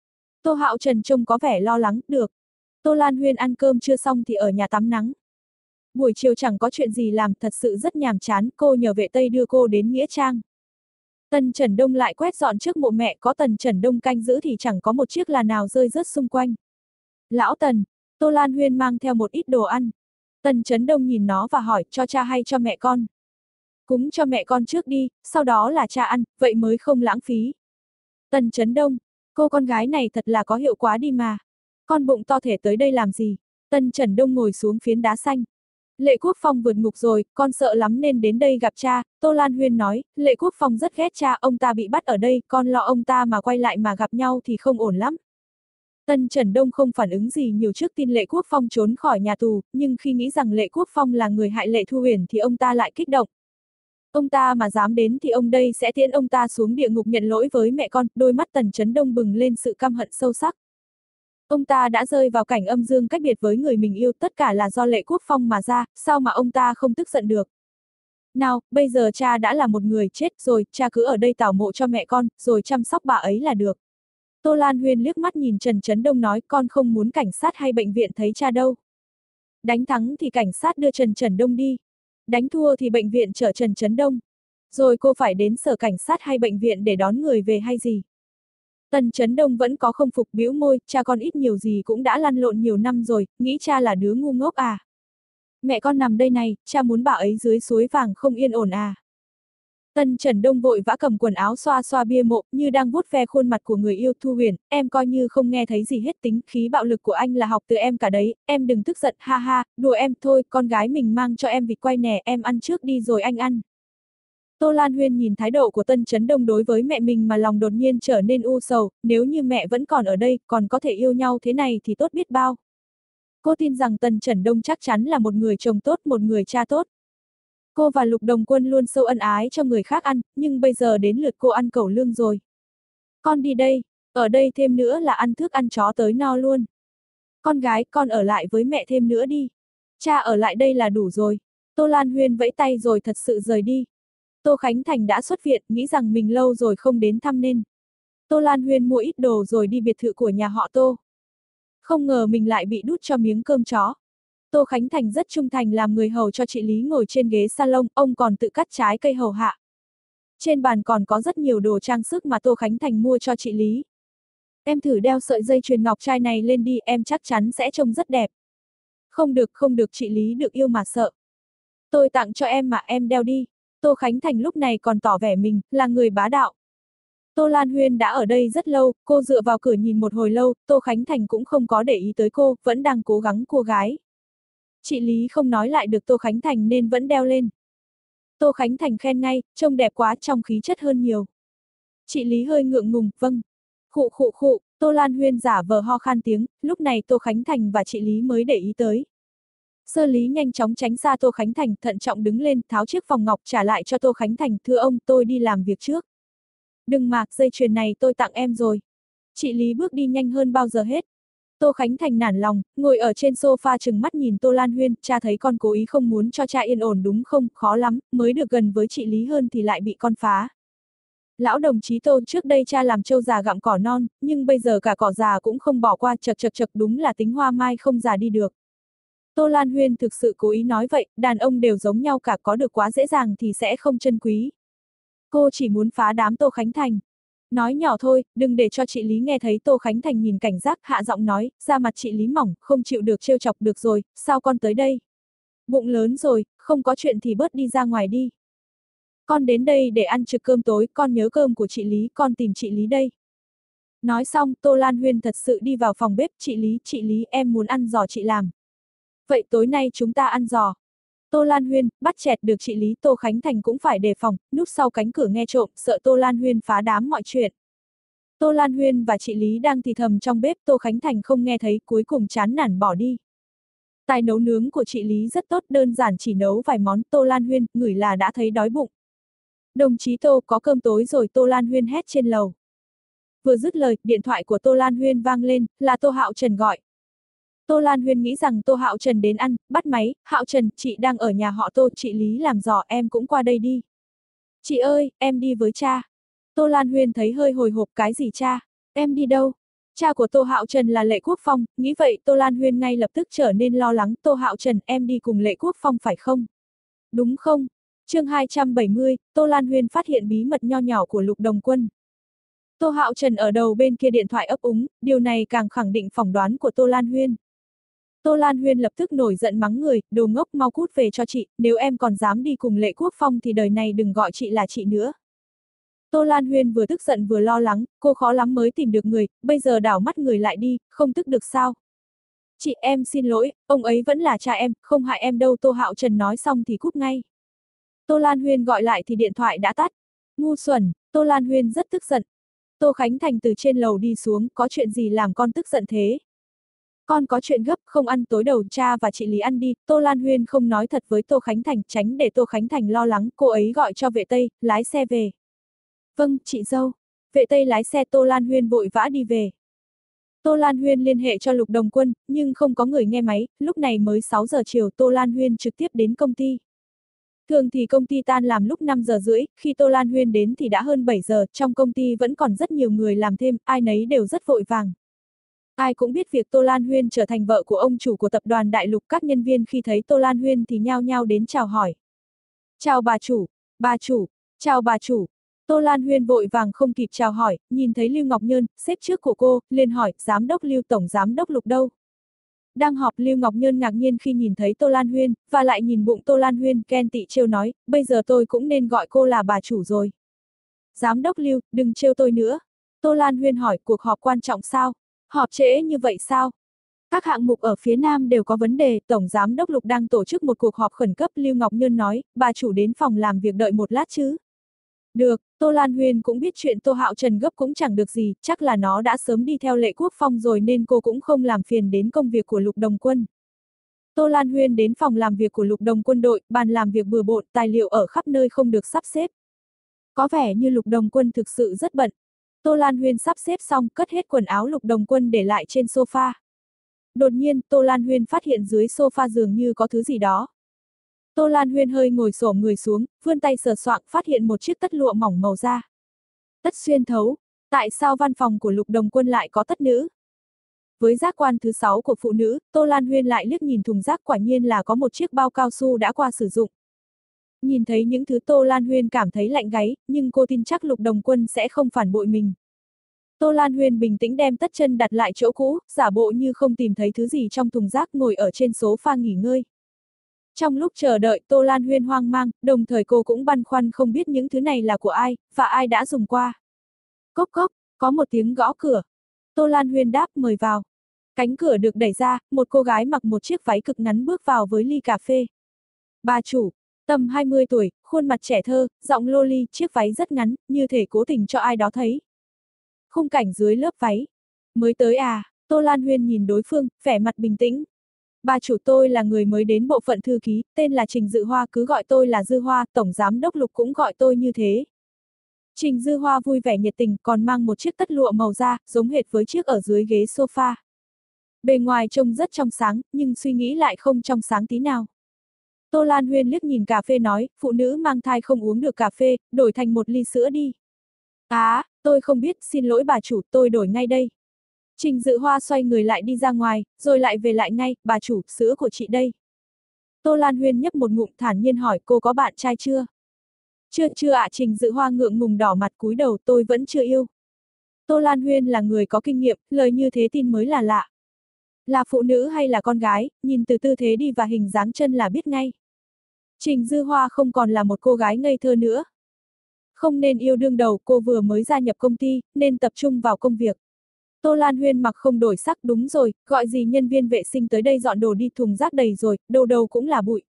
[SPEAKER 1] Tô Hạo Trần trông có vẻ lo lắng, được. Tô Lan Huyên ăn cơm chưa xong thì ở nhà tắm nắng. Buổi chiều chẳng có chuyện gì làm, thật sự rất nhàm chán, cô nhờ vệ Tây đưa cô đến Nghĩa Trang. Tần Trấn Đông lại quét dọn trước mộ mẹ, có Tần Trấn Đông canh giữ thì chẳng có một chiếc là nào rơi rớt xung quanh. Lão Tần, Tô Lan Huyên mang theo một ít đồ ăn. Tần Trấn Đông nhìn nó và hỏi, cho cha hay cho mẹ con? Cúng cho mẹ con trước đi, sau đó là cha ăn, vậy mới không lãng phí. Tần Trấn Đông, cô con gái này thật là có hiệu quá đi mà. Con bụng to thể tới đây làm gì? Tần Trấn Đông ngồi xuống phiến đá xanh. Lệ Quốc Phong vượt ngục rồi, con sợ lắm nên đến đây gặp cha. Tô Lan Huyên nói, Lệ Quốc Phong rất ghét cha, ông ta bị bắt ở đây, con lo ông ta mà quay lại mà gặp nhau thì không ổn lắm. Tần Trấn Đông không phản ứng gì nhiều trước tin Lệ Quốc Phong trốn khỏi nhà tù, nhưng khi nghĩ rằng Lệ Quốc Phong là người hại Lệ Thu Huyền thì ông ta lại kích động. Ông ta mà dám đến thì ông đây sẽ tiễn ông ta xuống địa ngục nhận lỗi với mẹ con, đôi mắt Tần Trấn Đông bừng lên sự căm hận sâu sắc. Ông ta đã rơi vào cảnh âm dương cách biệt với người mình yêu, tất cả là do Lệ Quốc Phong mà ra, sao mà ông ta không tức giận được. Nào, bây giờ cha đã là một người chết rồi, cha cứ ở đây tảo mộ cho mẹ con, rồi chăm sóc bà ấy là được. Tô Lan Huyên liếc mắt nhìn Trần Trấn Đông nói, con không muốn cảnh sát hay bệnh viện thấy cha đâu. Đánh thắng thì cảnh sát đưa Trần Trấn Đông đi. Đánh thua thì bệnh viện chở Trần Trấn Đông. Rồi cô phải đến sở cảnh sát hay bệnh viện để đón người về hay gì? Tần Trấn Đông vẫn có không phục, bĩu môi, cha con ít nhiều gì cũng đã lăn lộn nhiều năm rồi, nghĩ cha là đứa ngu ngốc à? Mẹ con nằm đây này, cha muốn bà ấy dưới suối vàng không yên ổn à? Tần Trấn Đông vội vã cầm quần áo xoa xoa bia mộ, như đang vuốt ve khuôn mặt của người yêu. Thu Huyền, em coi như không nghe thấy gì hết, tính khí bạo lực của anh là học từ em cả đấy, em đừng tức giận, ha ha, đùa em thôi, con gái mình mang cho em vịt quay nè, em ăn trước đi rồi anh ăn. Tô Lan Huyên nhìn thái độ của Tần Trấn Đông đối với mẹ mình mà lòng đột nhiên trở nên u sầu, nếu như mẹ vẫn còn ở đây, còn có thể yêu nhau thế này thì tốt biết bao. Cô tin rằng Tần Trấn Đông chắc chắn là một người chồng tốt, một người cha tốt. Cô và Lục Đồng Quân luôn sâu ân ái cho người khác ăn, nhưng bây giờ đến lượt cô ăn cẩu lương rồi. Con đi đây, ở đây thêm nữa là ăn thức ăn chó tới no luôn. Con gái, con ở lại với mẹ thêm nữa đi. Cha ở lại đây là đủ rồi. Tô Lan Huyên vẫy tay rồi thật sự rời đi. Tô Khánh Thành đã xuất viện, nghĩ rằng mình lâu rồi không đến thăm nên. Tô Lan Huyên mua ít đồ rồi đi biệt thự của nhà họ Tô. Không ngờ mình lại bị đút cho miếng cơm chó. Tô Khánh Thành rất trung thành làm người hầu cho chị Lý ngồi trên ghế salon, ông còn tự cắt trái cây hầu hạ. Trên bàn còn có rất nhiều đồ trang sức mà Tô Khánh Thành mua cho chị Lý. Em thử đeo sợi dây chuyền ngọc trai này lên đi, em chắc chắn sẽ trông rất đẹp. Không được, không được, chị Lý được yêu mà sợ. Tôi tặng cho em mà em đeo đi. Tô Khánh Thành lúc này còn tỏ vẻ mình là người bá đạo. Tô Lan Huyên đã ở đây rất lâu, cô dựa vào cửa nhìn một hồi lâu, Tô Khánh Thành cũng không có để ý tới cô, vẫn đang cố gắng cua gái. Chị Lý không nói lại được Tô Khánh Thành nên vẫn đeo lên. Tô Khánh Thành khen ngay, trông đẹp quá, trong khí chất hơn nhiều. Chị Lý hơi ngượng ngùng, vâng. Khụ khụ khụ, Tô Lan Huyên giả vờ ho khan tiếng, lúc này Tô Khánh Thành và chị Lý mới để ý tới. Sơ Lý nhanh chóng tránh xa Tô Khánh Thành, thận trọng đứng lên, tháo chiếc vòng ngọc trả lại cho Tô Khánh Thành, thưa ông, tôi đi làm việc trước. Đừng mà, dây chuyền này tôi tặng em rồi. Chị Lý bước đi nhanh hơn bao giờ hết. Tô Khánh Thành nản lòng, ngồi ở trên sofa trừng mắt nhìn Tô Lan Huyên, cha thấy con cố ý không muốn cho cha yên ổn đúng không, khó lắm, mới được gần với chị Lý hơn thì lại bị con phá. Lão đồng chí Tô, trước đây cha làm trâu già gặm cỏ non, nhưng bây giờ cả cỏ già cũng không bỏ qua, chật chật chật, đúng là tính hoa mai không già đi được. Tô Lan Huyên thực sự cố ý nói vậy, đàn ông đều giống nhau cả, có được quá dễ dàng thì sẽ không trân quý. Cô chỉ muốn phá đám Tô Khánh Thành. Nói nhỏ thôi, đừng để cho chị Lý nghe thấy. Tô Khánh Thành nhìn cảnh giác, hạ giọng nói, da mặt chị Lý mỏng, không chịu được trêu chọc được rồi, sao con tới đây? Bụng lớn rồi, không có chuyện thì bớt đi ra ngoài đi. Con đến đây để ăn trực cơm tối, con nhớ cơm của chị Lý, con tìm chị Lý đây. Nói xong, Tô Lan Huyên thật sự đi vào phòng bếp, chị Lý, chị Lý, em muốn ăn giò chị làm. Vậy tối nay chúng ta ăn giò. Tô Lan Huyên, bắt chẹt được chị Lý. Tô Khánh Thành cũng phải đề phòng, núp sau cánh cửa nghe trộm, sợ Tô Lan Huyên phá đám mọi chuyện. Tô Lan Huyên và chị Lý đang thì thầm trong bếp, Tô Khánh Thành không nghe thấy, cuối cùng chán nản bỏ đi. Tài nấu nướng của chị Lý rất tốt, đơn giản chỉ nấu vài món. Tô Lan Huyên ngửi là đã thấy đói bụng. Đồng chí Tô, có cơm tối rồi, Tô Lan Huyên hét trên lầu. Vừa dứt lời, điện thoại của Tô Lan Huyên vang lên, là Tô Hạo Trần gọi. Tô Lan Huyên nghĩ rằng Tô Hạo Trần đến ăn, bắt máy, Hạo Trần, chị đang ở nhà họ Tô, chị Lý làm giò, em cũng qua đây đi. Chị ơi, em đi với cha. Tô Lan Huyên thấy hơi hồi hộp, cái gì cha, em đi đâu? Cha của Tô Hạo Trần là Lệ Quốc Phong, nghĩ vậy Tô Lan Huyên ngay lập tức trở nên lo lắng, Tô Hạo Trần, em đi cùng Lệ Quốc Phong phải không? Đúng không? Chương hai trăm bảy mươi, Tô Lan Huyên phát hiện bí mật nho nhỏ của Lục Đồng Quân. Tô Hạo Trần ở đầu bên kia điện thoại ấp úng, điều này càng khẳng định phỏng đoán của Tô Lan Huyên. Tô Lan Huyên lập tức nổi giận mắng người, đồ ngốc mau cút về cho chị, nếu em còn dám đi cùng Lệ Quốc Phong thì đời này đừng gọi chị là chị nữa. Tô Lan Huyên vừa tức giận vừa lo lắng, cô khó lắm mới tìm được người, bây giờ đảo mắt người lại đi, không tức được sao? Chị em xin lỗi, ông ấy vẫn là cha em, không hại em đâu. Tô Hạo Trần nói xong thì cúp ngay. Tô Lan Huyên gọi lại thì điện thoại đã tắt. Ngu xuẩn, Tô Lan Huyên rất tức giận. Tô Khánh Thành từ trên lầu đi xuống, có chuyện gì làm con tức giận thế? Con có chuyện gấp, không ăn tối đầu, cha và chị Lý ăn đi. Tô Lan Huyên không nói thật với Tô Khánh Thành, tránh để Tô Khánh Thành lo lắng, cô ấy gọi cho vệ Tây, lái xe về. Vâng, chị dâu. Vệ Tây lái xe, Tô Lan Huyên vội vã đi về. Tô Lan Huyên liên hệ cho Lục Đồng Quân, nhưng không có người nghe máy, lúc này mới sáu giờ chiều, Tô Lan Huyên trực tiếp đến công ty. Thường thì công ty tan làm lúc năm giờ rưỡi, khi Tô Lan Huyên đến thì đã hơn bảy giờ, trong công ty vẫn còn rất nhiều người làm thêm, ai nấy đều rất vội vàng. Ai cũng biết việc Tô Lan Huyên trở thành vợ của ông chủ của tập đoàn Đại Lục, các nhân viên khi thấy Tô Lan Huyên thì nhao nhao đến chào hỏi. Chào bà chủ, bà chủ, chào bà chủ. Tô Lan Huyên vội vàng không kịp chào hỏi, nhìn thấy Lưu Ngọc Nhơn, sếp trước của cô, liền hỏi, giám đốc Lưu, tổng giám đốc Lục đâu? Đang họp. Lưu Ngọc Nhơn ngạc nhiên khi nhìn thấy Tô Lan Huyên, và lại nhìn bụng Tô Lan Huyên, ghen tị trêu nói, bây giờ tôi cũng nên gọi cô là bà chủ rồi. Giám đốc Lưu, đừng trêu tôi nữa. Tô Lan Huyên hỏi, cuộc họp quan trọng sao? Họp trễ như vậy sao? Các hạng mục ở phía Nam đều có vấn đề, tổng giám đốc Lục đang tổ chức một cuộc họp khẩn cấp. Lưu Ngọc Nhơn nói, bà chủ đến phòng làm việc đợi một lát chứ. Được, Tô Lan Huyên cũng biết chuyện Tô Hạo Trần gấp cũng chẳng được gì, chắc là nó đã sớm đi theo Lệ Quốc Phong rồi nên cô cũng không làm phiền đến công việc của Lục Đồng Quân. Tô Lan Huyên đến phòng làm việc của Lục Đồng Quân đội, bàn làm việc bừa bộn, tài liệu ở khắp nơi không được sắp xếp. Có vẻ như Lục Đồng Quân thực sự rất bận. Tô Lan Huyên sắp xếp xong, cất hết quần áo Lục Đồng Quân để lại trên sofa. Đột nhiên, Tô Lan Huyên phát hiện dưới sofa dường như có thứ gì đó. Tô Lan Huyên hơi ngồi xổm người xuống, vươn tay sờ soạng, phát hiện một chiếc tất lụa mỏng màu da. Tất xuyên thấu, tại sao văn phòng của Lục Đồng Quân lại có tất nữ? Với giác quan thứ sáu của phụ nữ, Tô Lan Huyên lại liếc nhìn thùng rác, quả nhiên là có một chiếc bao cao su đã qua sử dụng. Nhìn thấy những thứ Tô Lan Huyên cảm thấy lạnh gáy, nhưng cô tin chắc Lục Đồng Quân sẽ không phản bội mình. Tô Lan Huyên bình tĩnh đem tất chân đặt lại chỗ cũ, giả bộ như không tìm thấy thứ gì trong thùng rác, ngồi ở trên sofa nghỉ ngơi. Trong lúc chờ đợi, Tô Lan Huyên hoang mang, đồng thời cô cũng băn khoăn không biết những thứ này là của ai, và ai đã dùng qua. Cốc cốc, có một tiếng gõ cửa. Tô Lan Huyên đáp, mời vào. Cánh cửa được đẩy ra, một cô gái mặc một chiếc váy cực ngắn bước vào với ly cà phê. Bà chủ, tầm hai mươi tuổi, khuôn mặt trẻ thơ, giọng loli, chiếc váy rất ngắn, như thể cố tình cho ai đó thấy. Khung cảnh dưới lớp váy. Mới tới à? Tô Lan Huyên nhìn đối phương, vẻ mặt bình tĩnh. Bà chủ, tôi là người mới đến bộ phận thư ký, tên là Trình Dư Hoa, cứ gọi tôi là Dư Hoa, tổng giám đốc Lục cũng gọi tôi như thế. Trình Dư Hoa vui vẻ nhiệt tình, còn mang một chiếc tất lụa màu da, giống hệt với chiếc ở dưới ghế sofa. Bề ngoài trông rất trong sáng, nhưng suy nghĩ lại không trong sáng tí nào. Tô Lan Huyên liếc nhìn cà phê nói, phụ nữ mang thai không uống được cà phê, đổi thành một ly sữa đi. Á, à, tôi không biết, xin lỗi bà chủ, tôi đổi ngay đây. Trình Dư Hoa xoay người lại đi ra ngoài, rồi lại về lại ngay, bà chủ, sữa của chị đây. Tô Lan Huyên nhấp một ngụm, thản nhiên hỏi, cô có bạn trai chưa? Chưa, chưa ạ. Trình Dư Hoa ngượng ngùng đỏ mặt cúi đầu, tôi vẫn chưa yêu. Tô Lan Huyên là người có kinh nghiệm, lời như thế tin mới là lạ. Là phụ nữ hay là con gái, nhìn từ tư thế đi và hình dáng chân là biết ngay. Trình Dư Hoa không còn là một cô gái ngây thơ nữa. Không nên yêu đương đầu, cô vừa mới gia nhập công ty, nên tập trung vào công việc. Tô Lan Huyên mặc không đổi sắc, đúng rồi, gọi dì nhân viên vệ sinh tới đây dọn đồ đi, thùng rác đầy rồi, đâu đâu cũng là bụi.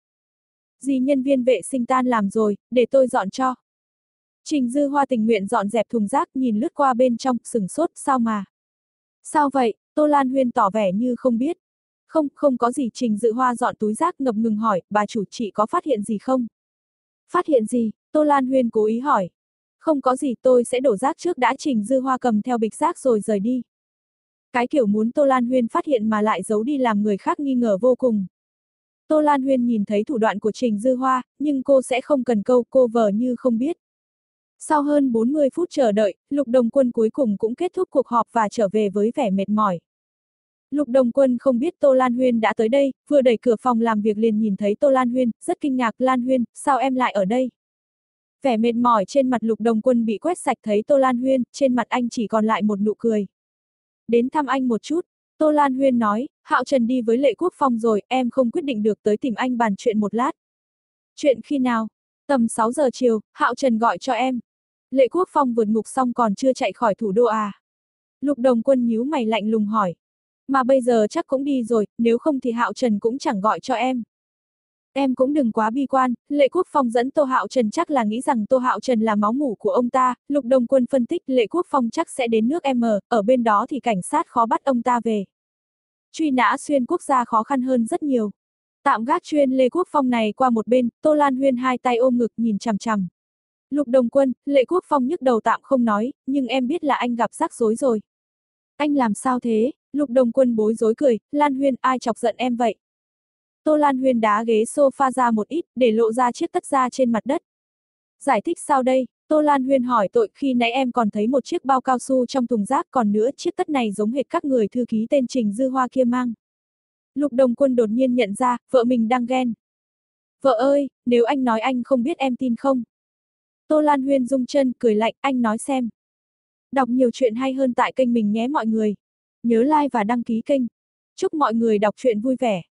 [SPEAKER 1] Dì nhân viên vệ sinh tan làm rồi, để tôi dọn cho. Trình Dư Hoa tình nguyện dọn dẹp thùng rác, nhìn lướt qua bên trong, sửng sốt, sao mà? Sao vậy? Tô Lan Huyên tỏ vẻ như không biết. Không, không có gì. Trình Dư Hoa dọn túi rác ngập ngừng hỏi, bà chủ, chị có phát hiện gì không? Phát hiện gì? Tô Lan Huyên cố ý hỏi. Không có gì, tôi sẽ đổ rác trước đã. Trình Dư Hoa cầm theo bịch rác rồi rời đi. Cái kiểu muốn Tô Lan Huyên phát hiện mà lại giấu đi làm người khác nghi ngờ vô cùng. Tô Lan Huyên nhìn thấy thủ đoạn của Trình Dư Hoa, nhưng cô sẽ không cần câu, cô vờ như không biết. Sau hơn bốn mươi phút chờ đợi, Lục Đồng Quân cuối cùng cũng kết thúc cuộc họp và trở về với vẻ mệt mỏi. Lục Đồng Quân không biết Tô Lan Huyên đã tới đây, vừa đẩy cửa phòng làm việc liền nhìn thấy Tô Lan Huyên, rất kinh ngạc. Lan Huyên, sao em lại ở đây? Vẻ mệt mỏi trên mặt Lục Đồng Quân bị quét sạch, thấy Tô Lan Huyên, trên mặt anh chỉ còn lại một nụ cười. Đến thăm anh một chút, Tô Lan Huyên nói, Hạo Trần đi với Lệ Quốc Phong rồi, em không quyết định được, tới tìm anh bàn chuyện một lát. Chuyện khi nào? Tầm sáu giờ chiều, Hạo Trần gọi cho em. Lệ Quốc Phong vượt ngục xong còn chưa chạy khỏi thủ đô à? Lục Đồng Quân nhíu mày lạnh lùng hỏi. Mà bây giờ chắc cũng đi rồi, nếu không thì Hạo Trần cũng chẳng gọi cho em. Em cũng đừng quá bi quan, Lệ Quốc Phong dẫn Tô Hạo Trần chắc là nghĩ rằng Tô Hạo Trần là máu mủ của ông ta. Lục Đồng Quân phân tích, Lệ Quốc Phong chắc sẽ đến nước M, ở bên đó thì cảnh sát khó bắt ông ta về. Truy nã xuyên quốc gia khó khăn hơn rất nhiều. Tạm gác chuyên Lệ Quốc Phong này qua một bên, Tô Lan Huyên hai tay ôm ngực nhìn chằm chằm. Lục Đồng Quân, Lệ Quốc Phong nhức đầu tạm không nói, nhưng em biết là anh gặp rắc rối rồi. Anh làm sao thế? Lục Đồng Quân bối rối cười, Lan Huyên, ai chọc giận em vậy? Tô Lan Huyên đá ghế sofa ra một ít, để lộ ra chiếc tất da trên mặt đất. Giải thích sao đây? Tô Lan Huyên hỏi tội, khi nãy em còn thấy một chiếc bao cao su trong thùng rác, còn nữa chiếc tất này giống hệt các người thư ký tên Trình Dư Hoa kia mang. Lục Đồng Quân đột nhiên nhận ra, vợ mình đang ghen. Vợ ơi, nếu anh nói anh không biết em tin không? Tô Lan Huyên rung chân, cười lạnh, anh nói xem. Đọc nhiều chuyện hay hơn tại kênh mình nhé mọi người. Nhớ like và đăng ký kênh. Chúc mọi người đọc truyện vui vẻ.